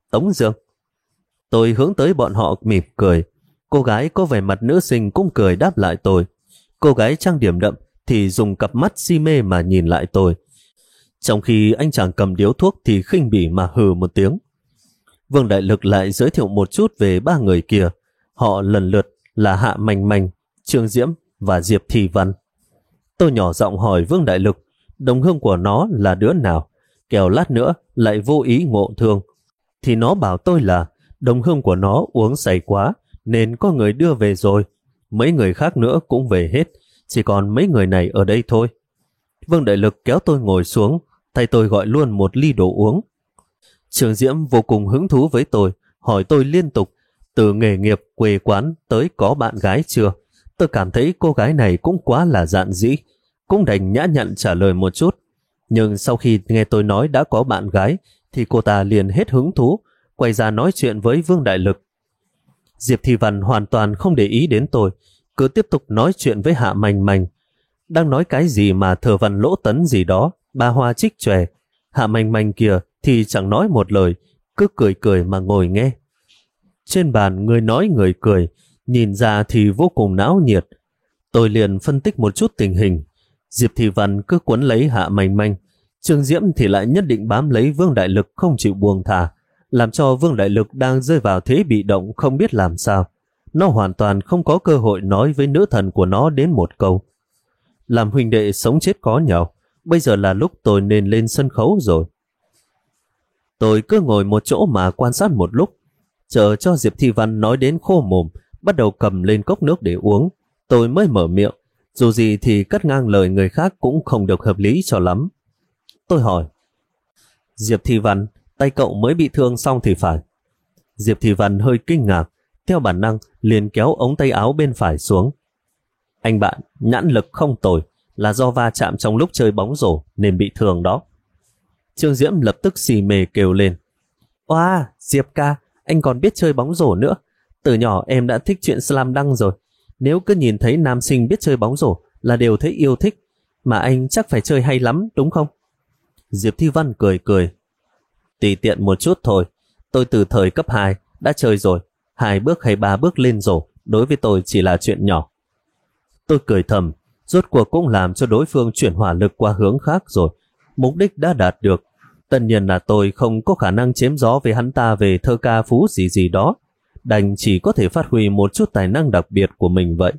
Tống Dương. Tôi hướng tới bọn họ mỉm cười. Cô gái có vẻ mặt nữ sinh cũng cười đáp lại tôi. Cô gái trang điểm đậm thì dùng cặp mắt si mê mà nhìn lại tôi. Trong khi anh chàng cầm điếu thuốc thì khinh bỉ mà hừ một tiếng. Vương Đại Lực lại giới thiệu một chút về ba người kia. Họ lần lượt là Hạ Manh Manh, Trương Diễm và Diệp Thị Văn. Tôi nhỏ giọng hỏi Vương Đại Lực đồng hương của nó là đứa nào, kẻo lát nữa lại vô ý ngộ thương. Thì nó bảo tôi là đồng hương của nó uống say quá nên có người đưa về rồi. Mấy người khác nữa cũng về hết, chỉ còn mấy người này ở đây thôi. Vương Đại Lực kéo tôi ngồi xuống, thay tôi gọi luôn một ly đồ uống. Trương Diễm vô cùng hứng thú với tôi, hỏi tôi liên tục từ nghề nghiệp, quê quán tới có bạn gái chưa. Tôi cảm thấy cô gái này cũng quá là dạn dĩ, cũng đành nhã nhặn trả lời một chút. Nhưng sau khi nghe tôi nói đã có bạn gái thì cô ta liền hết hứng thú, quay ra nói chuyện với Vương Đại Lực. Diệp Thị Văn hoàn toàn không để ý đến tôi, cứ tiếp tục nói chuyện với Hạ Manh Manh. Đang nói cái gì mà thờ văn lỗ tấn gì đó, ba hoa trích chòe. Hạ Manh Manh kia thì chẳng nói một lời, cứ cười cười mà ngồi nghe. Trên bàn người nói người cười, nhìn ra thì vô cùng náo nhiệt. Tôi liền phân tích một chút tình hình. Diệp Thị Văn cứ quấn lấy Hạ Manh Manh, Trương Diễm thì lại nhất định bám lấy Vương Đại Lực không chịu buông thả, làm cho Vương Đại Lực đang rơi vào thế bị động không biết làm sao. Nó hoàn toàn không có cơ hội nói với nữ thần của nó đến một câu. Làm huynh đệ sống chết có nhau, bây giờ là lúc tôi nên lên sân khấu rồi. Tôi cứ ngồi một chỗ mà quan sát một lúc, chờ cho Diệp Thị Văn nói đến khô mồm, bắt đầu cầm lên cốc nước để uống. Tôi mới mở miệng, dù gì thì cắt ngang lời người khác cũng không được hợp lý cho lắm. Tôi hỏi, Diệp Thị Văn, tay cậu mới bị thương xong thì phải. Diệp Thị Văn hơi kinh ngạc, theo bản năng liền kéo ống tay áo bên phải xuống. Anh bạn, nhãn lực không tồi, là do va chạm trong lúc chơi bóng rổ nên bị thương đó. Trương Diễm lập tức xì mề kêu lên. Oa, Diệp ca, anh còn biết chơi bóng rổ nữa. Từ nhỏ em đã thích chuyện slam dunk rồi. Nếu cứ nhìn thấy nam sinh biết chơi bóng rổ là đều thấy yêu thích. Mà anh chắc phải chơi hay lắm, đúng không? Diệp Thị Văn cười cười. Tùy tiện một chút thôi. Tôi từ thời cấp 2 đã chơi rồi. 2 bước hay 3 bước lên rổ đối với tôi chỉ là chuyện nhỏ. Tôi cười thầm, rốt cuộc cũng làm cho đối phương chuyển hỏa lực qua hướng khác rồi. Mục đích đã đạt được. Tất nhiên là tôi không có khả năng chém gió với hắn ta về thơ ca phú gì đó. Đành chỉ có thể phát huy một chút tài năng đặc biệt của mình vậy.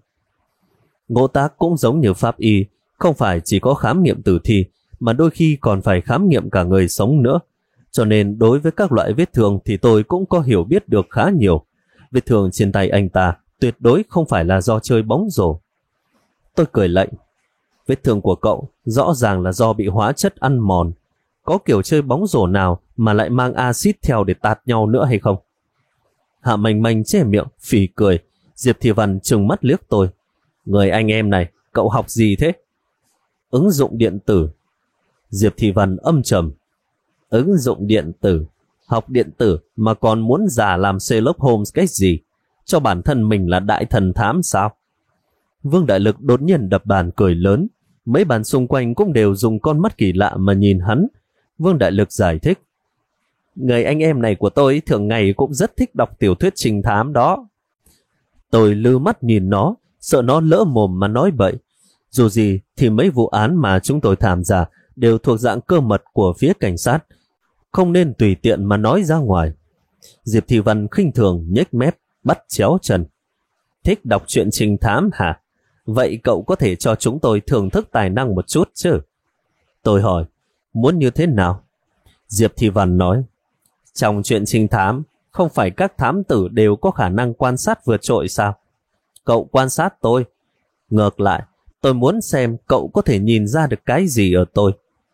Ngộ tác cũng giống như pháp y, không phải chỉ có khám nghiệm tử thi, mà đôi khi còn phải khám nghiệm cả người sống nữa. Cho nên đối với các loại vết thương thì tôi cũng có hiểu biết được khá nhiều. Vết thương trên tay anh ta tuyệt đối không phải là do chơi bóng rổ. Tôi cười lạnh. Vết thương của cậu rõ ràng là do bị hóa chất ăn mòn. Có kiểu chơi bóng rổ nào mà lại mang axit theo để tạt nhau nữa hay không? Hạ Manh Manh che miệng, phì cười. Diệp Thị Văn trừng mắt liếc tôi. Người anh em này, cậu học gì thế? Ứng dụng điện tử. Diệp Thị Văn âm trầm. Ứng dụng điện tử? Học điện tử mà còn muốn giả làm Sherlock Holmes cái gì? Cho bản thân mình là đại thần thám sao? Vương Đại Lực đột nhiên đập bàn cười lớn. Mấy bàn xung quanh cũng đều dùng con mắt kỳ lạ mà nhìn hắn. Vương Đại Lực giải thích. Người anh em này của tôi thường ngày cũng rất thích đọc tiểu thuyết trinh thám đó. Tôi lư mắt nhìn nó, sợ nó lỡ mồm mà nói bậy. Dù gì thì mấy vụ án mà chúng tôi tham gia đều thuộc dạng cơ mật của phía cảnh sát, không nên tùy tiện mà nói ra ngoài. Diệp Thị Văn khinh thường nhếch mép, bắt chéo chân. Thích đọc truyện trinh thám hả? Vậy cậu có thể cho chúng tôi thưởng thức tài năng một chút chứ? Tôi hỏi, muốn như thế nào? Diệp Thị Văn nói, trong truyện trinh thám, không phải các thám tử đều có khả năng quan sát vượt trội sao? Cậu quan sát tôi. Ngược lại, tôi muốn xem cậu có thể nhìn ra được cái gì ở tôi.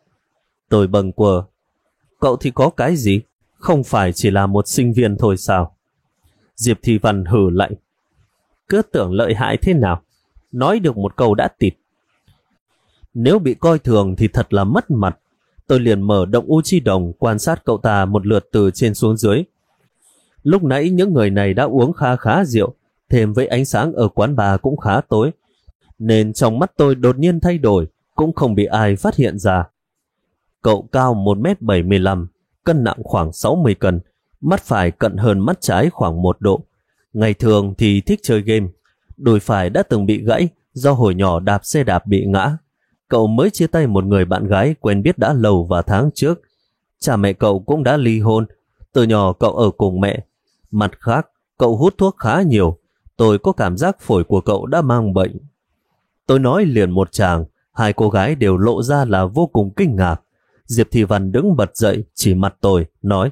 Tôi bâng quơ. Cậu thì có cái gì? Không phải chỉ là một sinh viên thôi sao? Diệp Thị Văn hừ lạnh. Cứ tưởng lợi hại thế nào? Nói được một câu đã tịt. Nếu bị coi thường thì thật là mất mặt. Tôi liền mở động u chi đồng quan sát cậu ta một lượt từ trên xuống dưới. Lúc nãy những người này đã uống khá rượu, thêm với ánh sáng ở quán bar cũng khá tối, nên trong mắt tôi đột nhiên thay đổi, cũng không bị ai phát hiện ra. Cậu cao 1m75, cân nặng khoảng 60 cân, mắt phải cận hơn mắt trái khoảng 1 độ. Ngày thường thì thích chơi game. Đùi phải đã từng bị gãy do hồi nhỏ đạp xe đạp bị ngã. Cậu mới chia tay một người bạn gái quen biết đã lâu vào tháng trước. Cha mẹ cậu cũng đã ly hôn. Từ nhỏ cậu ở cùng mẹ. Mặt khác, cậu hút thuốc khá nhiều. Tôi có cảm giác phổi của cậu đã mang bệnh. Tôi nói liền một tràng, hai cô gái đều lộ ra là vô cùng kinh ngạc. Diệp Thị Văn đứng bật dậy, chỉ mặt tôi, nói: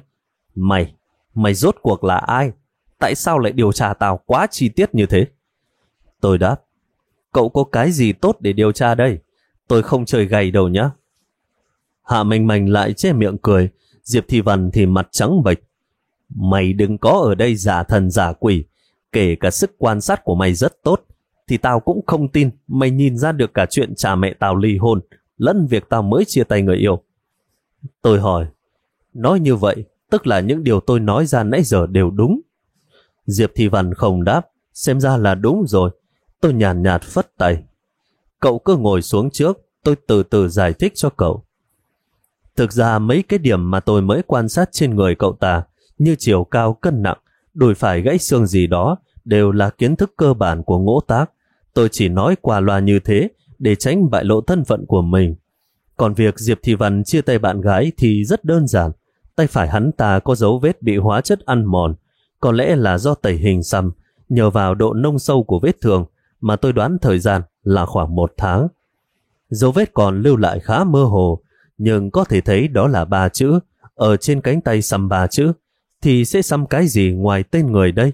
Mày rốt cuộc là ai? Tại sao lại điều tra tao quá chi tiết như thế? Tôi đáp: Cậu có cái gì tốt để điều tra đây? Tôi không chơi gay đâu nhá. Hạ Minh Minh lại che miệng cười. Diệp Thị Văn thì mặt trắng bệch. Mày đừng có ở đây giả thần giả quỷ. Kể cả sức quan sát của mày rất tốt, thì tao cũng không tin mày nhìn ra được cả chuyện cha mẹ tao ly hôn lẫn việc tao mới chia tay người yêu. Tôi hỏi: Nói như vậy, tức là những điều tôi nói ra nãy giờ đều đúng? Diệp Thị Văn không đáp. Xem ra là đúng rồi. Tôi nhàn nhạt phất tay. Cậu cứ ngồi xuống trước, tôi từ từ giải thích cho cậu. Thực ra mấy cái điểm mà tôi mới quan sát trên người cậu ta, như chiều cao, cân nặng, đùi phải gãy xương gì đó, đều là kiến thức cơ bản của ngỗ tác. Tôi chỉ nói qua loa như thế để tránh bại lộ thân phận của mình. Còn việc Diệp Thị Văn chia tay bạn gái thì rất đơn giản. Tay phải hắn ta có dấu vết bị hóa chất ăn mòn, có lẽ là do tẩy hình xăm. Nhờ vào độ nông sâu của vết thương mà tôi đoán thời gian là khoảng 1 tháng. Dấu vết còn lưu lại khá mơ hồ, nhưng có thể thấy đó là 3 chữ. Ở trên cánh tay xăm 3 chữ, thì sẽ xăm cái gì ngoài tên người đây?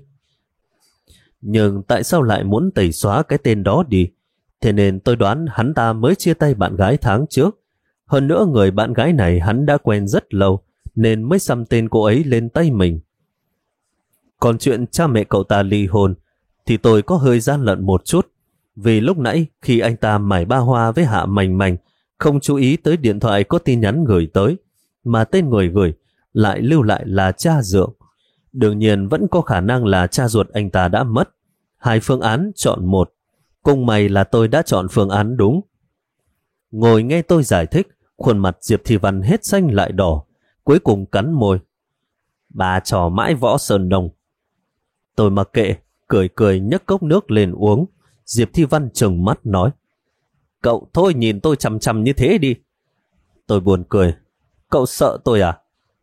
Nhưng tại sao lại muốn tẩy xóa cái tên đó đi? Thế nên tôi đoán hắn ta mới chia tay bạn gái tháng trước. Hơn nữa người bạn gái này hắn đã quen rất lâu, nên mới xăm tên cô ấy lên tay mình. Còn chuyện cha mẹ cậu ta ly hôn thì tôi có hơi gian lận một chút. Vì lúc nãy khi anh ta mải ba hoa với Hạ Mành Mành, không chú ý tới điện thoại có tin nhắn gửi tới, mà tên người gửi lại lưu lại là cha Dượng. Đương nhiên vẫn có khả năng là cha ruột anh ta đã mất. 2 phương án chọn 1. Cùng may là tôi đã chọn phương án đúng. Ngồi nghe tôi giải thích, khuôn mặt Diệp Thị Văn hết xanh lại đỏ, cuối cùng cắn môi. Bà trò mãi võ sơn đồng. Tôi mặc kệ, cười cười nhấc cốc nước lên uống. Diệp Thị Văn trừng mắt nói: Cậu thôi nhìn tôi chằm chằm như thế đi. Tôi buồn cười. Cậu sợ tôi à?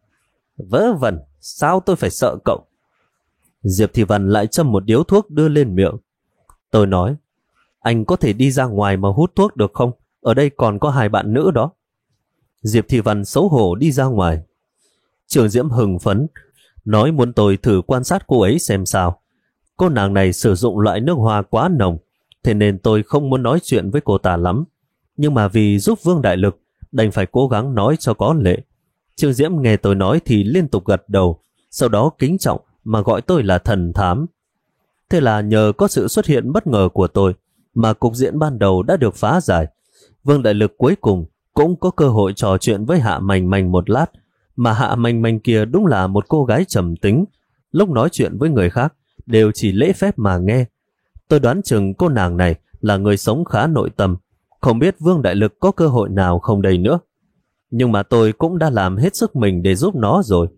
Vớ vẩn, sao tôi phải sợ cậu? Diệp Thị Văn lại châm một điếu thuốc đưa lên miệng. Tôi nói: Anh có thể đi ra ngoài mà hút thuốc được không? Ở đây còn có 2 bạn nữ đó. Diệp Thị Văn xấu hổ đi ra ngoài. Trường Diễm hừng phấn, nói muốn tôi thử quan sát cô ấy xem sao. Cô nàng này sử dụng loại nước hoa quá nồng, thế nên tôi không muốn nói chuyện với cô ta lắm. Nhưng mà vì giúp Vương Đại Lực, đành phải cố gắng nói cho có lệ. Trương Diễm nghe tôi nói thì liên tục gật đầu, sau đó kính trọng mà gọi tôi là thần thám. Thế là nhờ có sự xuất hiện bất ngờ của tôi mà cục diện ban đầu đã được phá giải. Vương Đại Lực cuối cùng cũng có cơ hội trò chuyện với Hạ Mành Mành một lát, mà Hạ Mành Mành kia đúng là một cô gái trầm tính, lúc nói chuyện với người khác đều chỉ lễ phép mà nghe. Tôi đoán chừng cô nàng này là người sống khá nội tâm, không biết Vương Đại Lực có cơ hội nào không đây nữa. Nhưng mà tôi cũng đã làm hết sức mình để giúp nó rồi.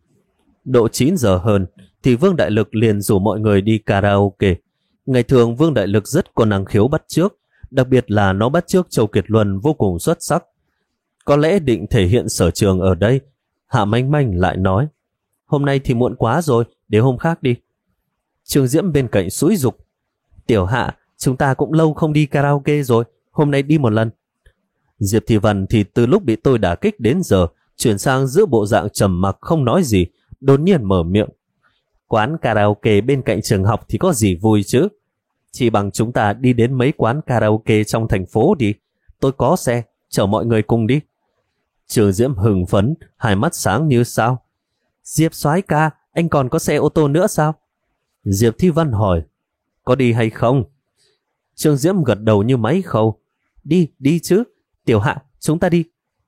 Độ 9 giờ hơn thì Vương Đại Lực liền rủ mọi người đi karaoke. Ngày thường Vương Đại Lực rất có năng khiếu bắt chước, đặc biệt là nó bắt chước Châu Kiệt Luân vô cùng xuất sắc. Có lẽ định thể hiện sở trường ở đây. Hạ Manh Manh lại nói: Hôm nay thì muộn quá rồi, để hôm khác đi. Trương Diễm bên cạnh xúi giục: Tiểu Hạ, chúng ta cũng lâu không đi karaoke rồi, hôm nay đi một lần. Diệp Thị Văn thì từ lúc bị tôi đả kích đến giờ chuyển sang giữa bộ dạng trầm mặc không nói gì, đột nhiên mở miệng: Quán karaoke bên cạnh trường học thì có gì vui chứ? Chỉ bằng chúng ta đi đến mấy quán karaoke trong thành phố đi. Tôi có xe, chở mọi người cùng đi. Trương Diễm hừng phấn, hai mắt sáng như sao. Diệp soái ca, anh còn có xe ô tô nữa sao? Diệp Thị Văn hỏi: Có đi hay không? Trương Diễm gật đầu như máy khâu: Đi chứ. Tiểu Hạ, chúng ta đi.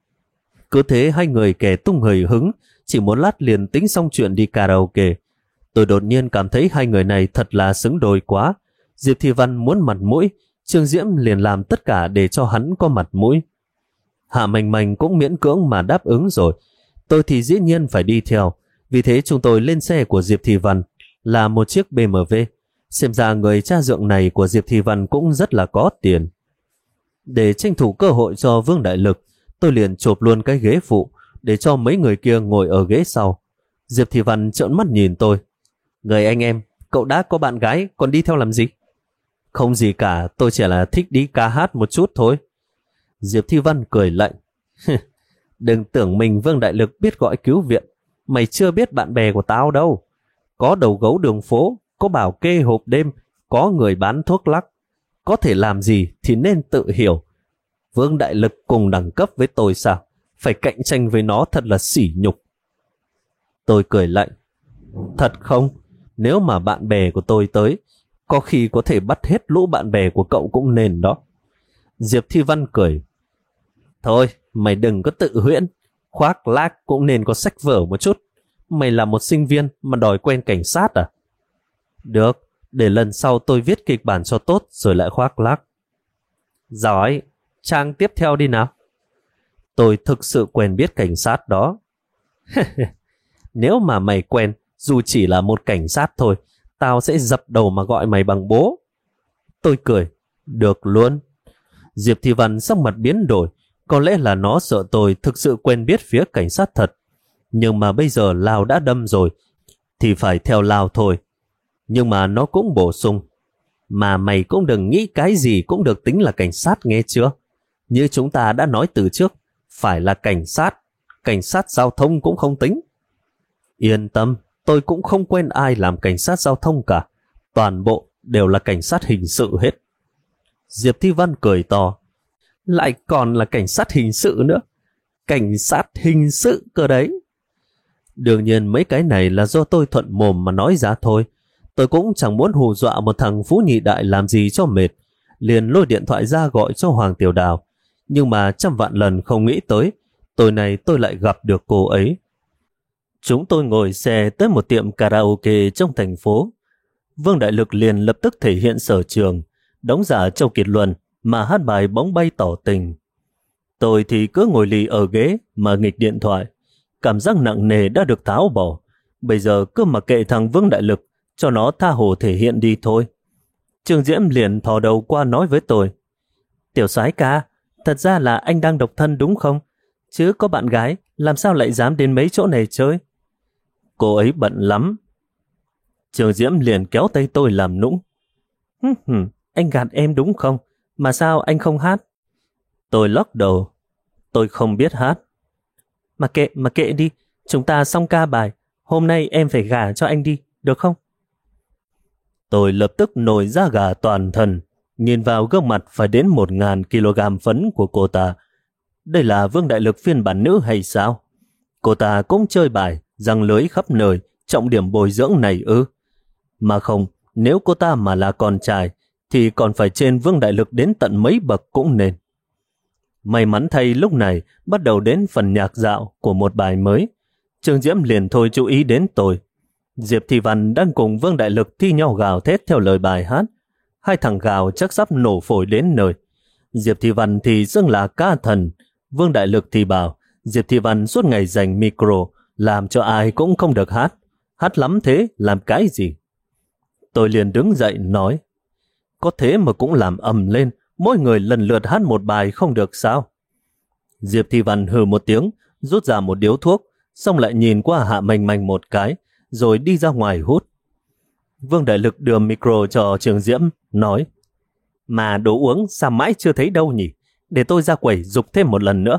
Cứ thế hai người kẻ tung hời hứng, chỉ một lát liền tính xong chuyện đi karaoke. Tôi đột nhiên cảm thấy hai người này thật là xứng đôi quá. Diệp Thị Văn muốn mặt mũi, Trương Diễm liền làm tất cả để cho hắn có mặt mũi. Hạ Mành Mành cũng miễn cưỡng mà đáp ứng rồi. Tôi thì dĩ nhiên phải đi theo, Vì thế chúng tôi lên xe của Diệp Thị Văn là một chiếc BMW. Xem ra người cha dượng này của Diệp Thị Văn cũng rất là có tiền. Để tranh thủ cơ hội cho Vương Đại Lực, tôi liền chộp luôn cái ghế phụ để cho mấy người kia ngồi ở ghế sau. Diệp Thị Văn trợn mắt nhìn tôi. Người anh em, cậu đã có bạn gái còn đi theo làm gì? Không gì cả, tôi chỉ là thích đi ca hát một chút thôi. Diệp Thị Văn cười lạnh. Đừng tưởng mình Vương Đại Lực biết gọi cứu viện. Mày chưa biết bạn bè của tao đâu. Có đầu gấu đường phố, có bảo kê hộp đêm, có người bán thuốc lắc. Có thể làm gì thì nên tự hiểu. Vương Đại Lực cùng đẳng cấp với tôi sao? Phải cạnh tranh với nó thật là sỉ nhục. Tôi cười lạnh. Thật không? Nếu mà bạn bè của tôi tới, có khi có thể bắt hết lũ bạn bè của cậu cũng nên đó. Diệp Thị Văn cười. Thôi, mày đừng có tự huyễn. Khoác lác cũng nên có sách vở một chút. Mày là một sinh viên mà đòi quen cảnh sát à? Được, để lần sau tôi viết kịch bản cho tốt rồi lại khoác lác. Giỏi, trang tiếp theo đi nào. Tôi thực sự quen biết cảnh sát đó. Nếu mà mày quen, dù chỉ là một cảnh sát thôi, tao sẽ dập đầu mà gọi mày bằng bố. Tôi cười. Được luôn. Diệp Thị Văn sắc mặt biến đổi. Có lẽ là nó sợ tôi thực sự quen biết phía cảnh sát thật. Nhưng mà bây giờ Lào đã đâm rồi, thì phải theo Lào thôi. Nhưng mà nó cũng bổ sung. Mà mày cũng đừng nghĩ cái gì cũng được tính là cảnh sát nghe chưa? Như chúng ta đã nói từ trước, phải là cảnh sát giao thông cũng không tính. Yên tâm, tôi cũng không quen ai làm cảnh sát giao thông cả. Toàn bộ đều là cảnh sát hình sự hết. Diệp Thị Văn cười to. Lại còn là cảnh sát hình sự nữa. Cảnh sát hình sự cơ đấy. Đương nhiên mấy cái này là do tôi thuận mồm mà nói ra thôi. Tôi cũng chẳng muốn hù dọa một thằng Phú Nhị Đại làm gì cho mệt. Liền lôi điện thoại ra gọi cho Hoàng Tiểu Đào. Nhưng mà trăm vạn lần không nghĩ tới, tối nay tôi lại gặp được cô ấy. Chúng tôi ngồi xe tới một tiệm karaoke trong thành phố. Vương Đại Lực liền lập tức thể hiện sở trường, đóng giả Châu Kiệt Luân mà hát bài Bóng Bay Tỏ Tình. Tôi thì cứ ngồi lì ở ghế mà nghịch điện thoại. Cảm giác nặng nề đã được tháo bỏ. Bây giờ cứ mặc kệ thằng Vương Đại Lực, cho nó tha hồ thể hiện đi thôi. Trường Diễm liền thò đầu qua nói với tôi. Tiểu soái ca, thật ra là anh đang độc thân đúng không? Chứ có bạn gái, làm sao lại dám đến mấy chỗ này chơi? Cô ấy bận lắm. Trường Diễm liền kéo tay tôi làm nũng. Anh gạt em đúng không? Mà sao anh không hát? Tôi lắc đầu. Tôi không biết hát. Mà kệ đi, chúng ta xong ca bài. Hôm nay em phải gả cho anh đi, được không? Tôi lập tức nổi da gà toàn thân, nhìn vào gương mặt phải đến 1.000 kg phấn của cô ta. Đây là Vương Đại Lực phiên bản nữ hay sao? Cô ta cũng chơi bài, răng lưới khắp nơi, trọng điểm bồi dưỡng này ư? Mà không, nếu cô ta mà là con trai, thì còn phải trên Vương Đại Lực đến tận mấy bậc cũng nên. May mắn thay lúc này bắt đầu đến phần nhạc dạo của một bài mới. Trường Diễm liền thôi chú ý đến tôi. Diệp Thị Văn đang cùng Vương Đại Lực thi nhau gào thét theo lời bài hát. Hai thằng gào chắc sắp nổ phổi đến nơi. Diệp Thị Văn thì xưng là ca thần. Vương Đại Lực thì bảo Diệp Thị Văn suốt ngày giành micro, làm cho ai cũng không được hát. Hát lắm thế, làm cái gì? Tôi liền đứng dậy nói, có thế mà cũng làm ầm lên, mỗi người lần lượt hát một bài không được sao? Diệp Thị Văn hừ một tiếng, rút ra một điếu thuốc, xong lại nhìn qua Hạ Manh Manh một cái, rồi đi ra ngoài hút. Vương Đại Lực đưa micro cho Trường Diễm, nói, mà đồ uống sao mãi chưa thấy đâu nhỉ? Để tôi ra quẩy dục thêm một lần nữa.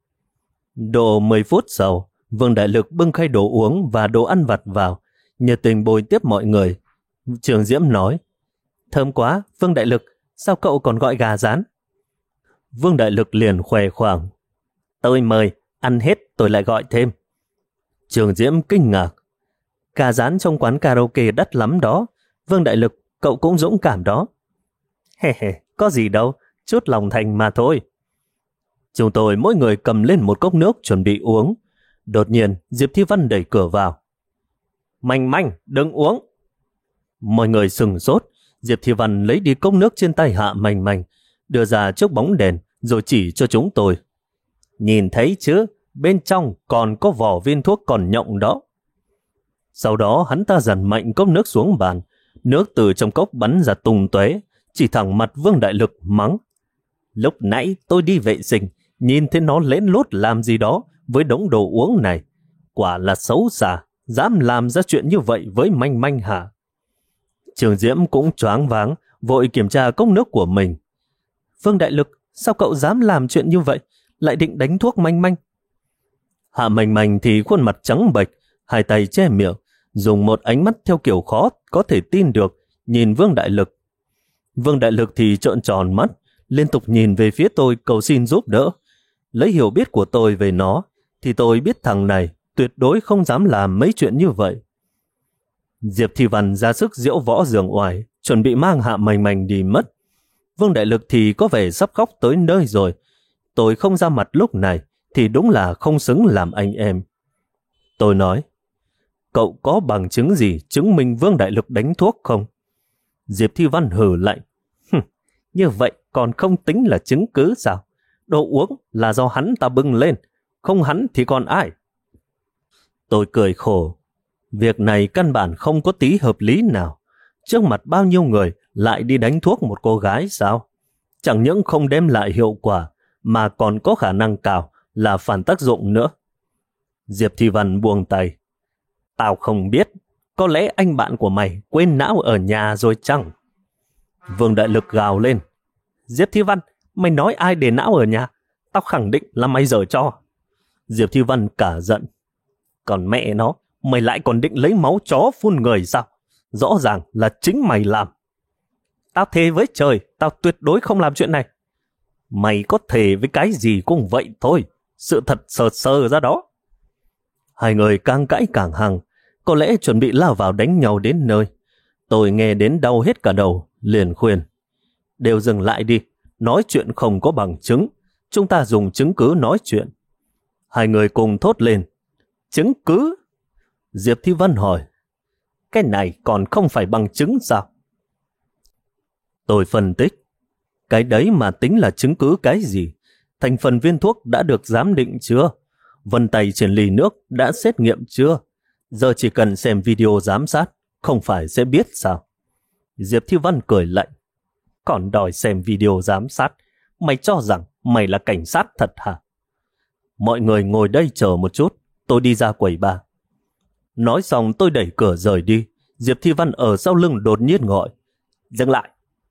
Độ 10 phút sau, Vương Đại Lực bưng khay đồ uống và đồ ăn vặt vào, nhiệt tình bồi tiếp mọi người. Trường Diễm nói, thơm quá, Vương Đại Lực, sao cậu còn gọi gà rán? Vương Đại Lực liền khoe khoang, tôi mời, ăn hết tôi lại gọi thêm. Trường Diễm kinh ngạc, gà rán trong quán karaoke đắt lắm đó, Vương Đại Lực, cậu cũng dũng cảm đó. Hề hề, có gì đâu, chút lòng thành mà thôi. Chúng tôi mỗi người cầm lên một cốc nước chuẩn bị uống. Đột nhiên, Diệp Thị Văn đẩy cửa vào. Manh Manh, đừng uống. Mọi người sừng sốt. Diệp Thị Văn lấy đi cốc nước trên tay Hạ Manh Manh, đưa ra trước bóng đèn, rồi chỉ cho chúng tôi. Nhìn thấy chứ, bên trong còn có vỏ viên thuốc còn nhộng đó. Sau đó hắn ta dần mạnh cốc nước xuống bàn, nước từ trong cốc bắn ra tung tóe, chỉ thẳng mặt Vương Đại Lực mắng. Lúc nãy tôi đi vệ sinh, nhìn thấy nó lén lút làm gì đó với đống đồ uống này. Quả là xấu xa, dám làm ra chuyện như vậy với Manh Manh hả? Trường Diễm cũng choáng váng, vội kiểm tra cốc nước của mình. Vương Đại Lực, sao cậu dám làm chuyện như vậy, lại định đánh thuốc Manh Manh? Hạ Manh Manh thì khuôn mặt trắng bệch, hai tay che miệng, dùng một ánh mắt theo kiểu khó có thể tin được, nhìn Vương Đại Lực. Vương Đại Lực thì trợn tròn mắt, liên tục nhìn về phía tôi cầu xin giúp đỡ. Lấy hiểu biết của tôi về nó, thì tôi biết thằng này tuyệt đối không dám làm mấy chuyện như vậy. Diệp Thi Văn ra sức diễu võ giường oải, chuẩn bị mang Hạ Manh Manh đi mất. Vương Đại Lực thì có vẻ sắp khóc tới nơi rồi. Tôi không ra mặt lúc này thì đúng là không xứng làm anh em. Tôi nói, cậu có bằng chứng gì chứng minh Vương Đại Lực đánh thuốc không? Diệp Thi Văn hừ lạnh. Như vậy còn không tính là chứng cứ sao? Đồ uống là do hắn ta bưng lên, không hắn thì còn ai? Tôi cười khổ. Việc này căn bản không có tí hợp lý nào. Trước mặt bao nhiêu người lại đi đánh thuốc một cô gái sao? Chẳng những không đem lại hiệu quả, mà còn có khả năng cao là phản tác dụng nữa. Diệp Thi Văn buông tay. Tao không biết, có lẽ anh bạn của mày quên não ở nhà rồi chăng? Vương Đại Lực gào lên. Diệp Thi Văn, mày nói ai để não ở nhà? Tao khẳng định là mày giở cho. Diệp Thi Văn cả giận. Còn mẹ nó, mày lại còn định lấy máu chó phun người sao? Rõ ràng là chính mày làm. Tao thề với trời, tao tuyệt đối không làm chuyện này. Mày có thề với cái gì cũng vậy thôi, sự thật sờ sờ ra đó. Hai người càng cãi càng hăng, có lẽ chuẩn bị lao vào đánh nhau đến nơi. Tôi nghe đến đau hết cả đầu, liền khuyên. Đều dừng lại đi, nói chuyện không có bằng chứng, chúng ta dùng chứng cứ nói chuyện. Hai người cùng thốt lên. Chứng cứ? Diệp Thi Văn hỏi. Cái này còn không phải bằng chứng sao? Tôi phân tích. Cái đấy mà tính là chứng cứ cái gì? Thành phần viên thuốc đã được giám định chưa? Vân tay trên ly nước đã xét nghiệm chưa? Giờ chỉ cần xem video giám sát, không phải sẽ biết sao? Diệp Thi Văn cười lạnh. Còn đòi xem video giám sát, mày cho rằng mày là cảnh sát thật hả? Mọi người ngồi đây chờ một chút, tôi đi ra quầy bar. Nói xong tôi đẩy cửa rời đi. Diệp Thi Văn ở sau lưng đột nhiên gọi. Dừng lại.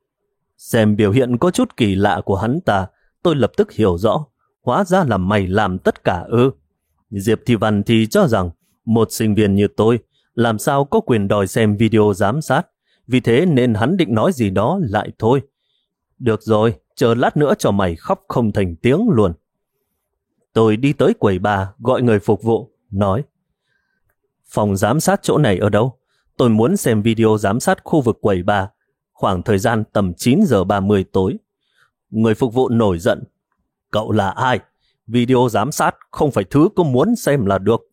Xem biểu hiện có chút kỳ lạ của hắn ta, tôi lập tức hiểu rõ. Hóa ra là mày làm tất cả ư? Diệp Thi Văn thì cho rằng một sinh viên như tôi làm sao có quyền đòi xem video giám sát, vì thế nên hắn định nói gì đó lại thôi. Được rồi, chờ lát nữa cho mày khóc không thành tiếng luôn. Tôi đi tới quầy bar gọi người phục vụ, nói: phòng giám sát chỗ này ở đâu? Tôi muốn xem video giám sát khu vực quầy bar, khoảng thời gian tầm 9 giờ 30 tối. Người phục vụ nổi giận: cậu là ai? Video giám sát không phải thứ cô muốn xem là được.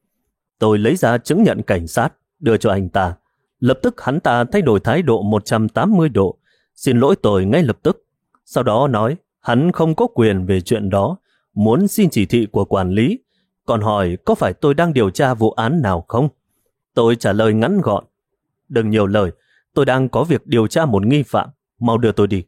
Tôi lấy ra chứng nhận cảnh sát, đưa cho anh ta. Lập tức hắn ta thay đổi thái độ 180 độ, xin lỗi tôi ngay lập tức. Sau đó nói hắn không có quyền về chuyện đó, muốn xin chỉ thị của quản lý, còn hỏi có phải tôi đang điều tra vụ án nào không. Tôi trả lời ngắn gọn: đừng nhiều lời, tôi đang có việc điều tra một nghi phạm, mau đưa tôi đi.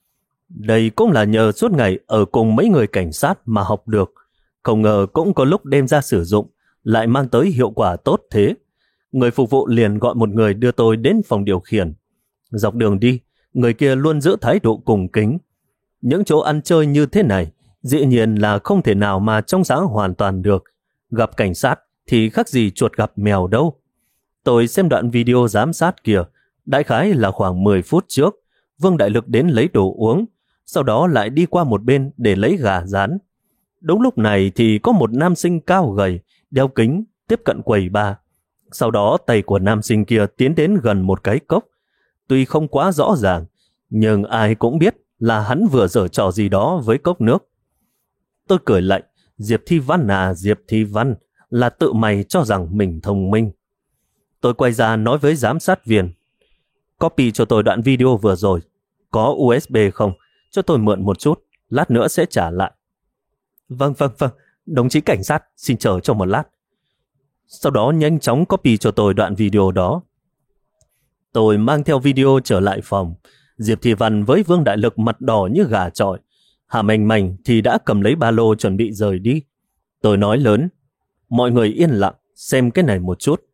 Đây cũng là nhờ suốt ngày ở cùng mấy người cảnh sát mà học được, không ngờ cũng có lúc đem ra sử dụng, lại mang tới hiệu quả tốt thế. Người phục vụ liền gọi một người đưa tôi đến phòng điều khiển. Dọc đường đi, người kia luôn giữ thái độ cung kính. Những chỗ ăn chơi như thế này, dĩ nhiên là không thể nào mà trong sáng hoàn toàn được. Gặp cảnh sát thì khác gì chuột gặp mèo đâu. Tôi xem đoạn video giám sát kia, đại khái là khoảng 10 phút trước, Vương Đại Lực đến lấy đồ uống, sau đó lại đi qua một bên để lấy gà rán. Đúng lúc này thì có một nam sinh cao gầy, đeo kính, tiếp cận quầy bar. Sau đó tay của nam sinh kia tiến đến gần một cái cốc. Tuy không quá rõ ràng, nhưng ai cũng biết là hắn vừa giở trò gì đó với cốc nước. Tôi cười lạnh: Diệp Thi Văn à, Diệp Thi Văn, là tự mày cho rằng mình thông minh. Tôi quay ra nói với giám sát viên: copy cho tôi đoạn video vừa rồi. Có USB không? Cho tôi mượn một chút, lát nữa sẽ trả lại. Vâng, đồng chí cảnh sát, xin chờ cho một lát. sau đó nhanh chóng copy cho tôi đoạn video đó. Tôi mang theo video trở lại phòng. Diệp Thị Văn với Vương Đại Lực mặt đỏ như gà chọi. Hạ Manh Manh thì đã cầm lấy ba lô chuẩn bị rời đi. Tôi nói lớn, mọi người yên lặng, xem cái này một chút.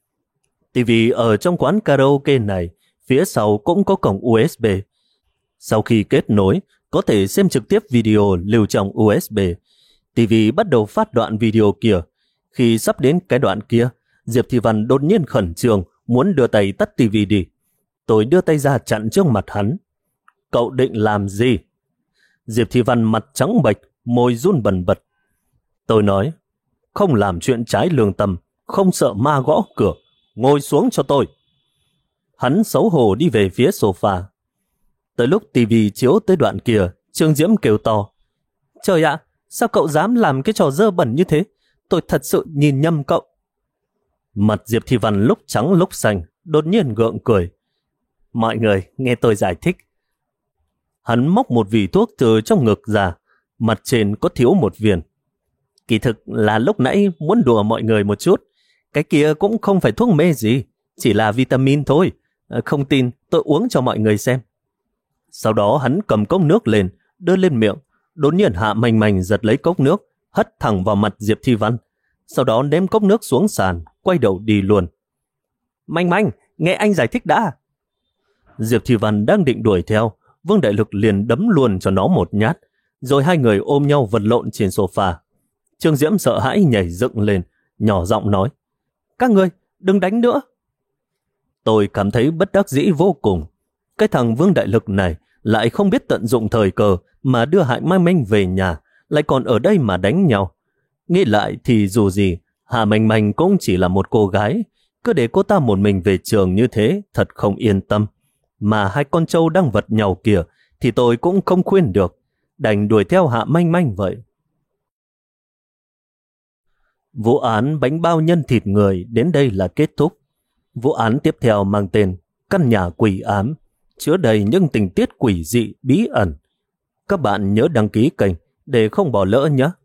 TV ở trong quán karaoke này, phía sau cũng có cổng USB. Sau khi kết nối, có thể xem trực tiếp video lưu trong USB. TV bắt đầu phát đoạn video kia. Khi sắp đến cái đoạn kia, Diệp Thị Văn đột nhiên khẩn trương, muốn đưa tay tắt TV đi. Tôi đưa tay ra chặn trước mặt hắn. Cậu định làm gì? Diệp Thị Văn mặt trắng bệch, môi run bần bật. Tôi nói, không làm chuyện trái lương tâm, không sợ ma gõ cửa, ngồi xuống cho tôi. Hắn xấu hổ đi về phía sofa. Tới lúc TV chiếu tới đoạn kia, Trương Diễm kêu to. Trời ạ, sao cậu dám làm cái trò dơ bẩn như thế? Tôi thật sự nhìn nhầm cậu. Mặt Diệp Thị Văn lúc trắng lúc xanh, đột nhiên gượng cười. Mọi người nghe tôi giải thích. Hắn móc một vỉ thuốc từ trong ngực ra, mặt trên có thiếu một viên. Kỳ thực là lúc nãy muốn đùa mọi người một chút. Cái kia cũng không phải thuốc mê gì, chỉ là vitamin thôi. Không tin tôi uống cho mọi người xem. Sau đó hắn cầm cốc nước lên, đưa lên miệng. Đột nhiên Hạ Manh Manh giật lấy cốc nước, hất thẳng vào mặt Diệp Thị Văn. Sau đó ném cốc nước xuống sàn, quay đầu đi luôn. Manh Manh, nghe anh giải thích đã. Diệp Thị Văn đang định đuổi theo, Vương Đại Lực liền đấm luôn cho nó một nhát, rồi hai người ôm nhau vật lộn trên sofa. Trương Diễm sợ hãi nhảy dựng lên, nhỏ giọng nói, các người đừng đánh nữa. Tôi cảm thấy bất đắc dĩ vô cùng. Cái thằng Vương Đại Lực này lại không biết tận dụng thời cơ mà đưa Hạ Manh Manh về nhà, lại còn ở đây mà đánh nhau. Nghĩ lại thì dù gì, Hạ Manh Manh cũng chỉ là một cô gái, cứ để cô ta một mình về trường như thế thật không yên tâm. Mà hai con trâu đang vật nhau kìa thì tôi cũng không khuyên được, đành đuổi theo Hạ Manh Manh vậy. Vụ án bánh bao nhân thịt người đến đây là kết thúc. Vụ án tiếp theo mang tên Căn nhà quỷ ám, chứa đầy những tình tiết quỷ dị bí ẩn. Các bạn nhớ đăng ký kênh để không bỏ lỡ nhé.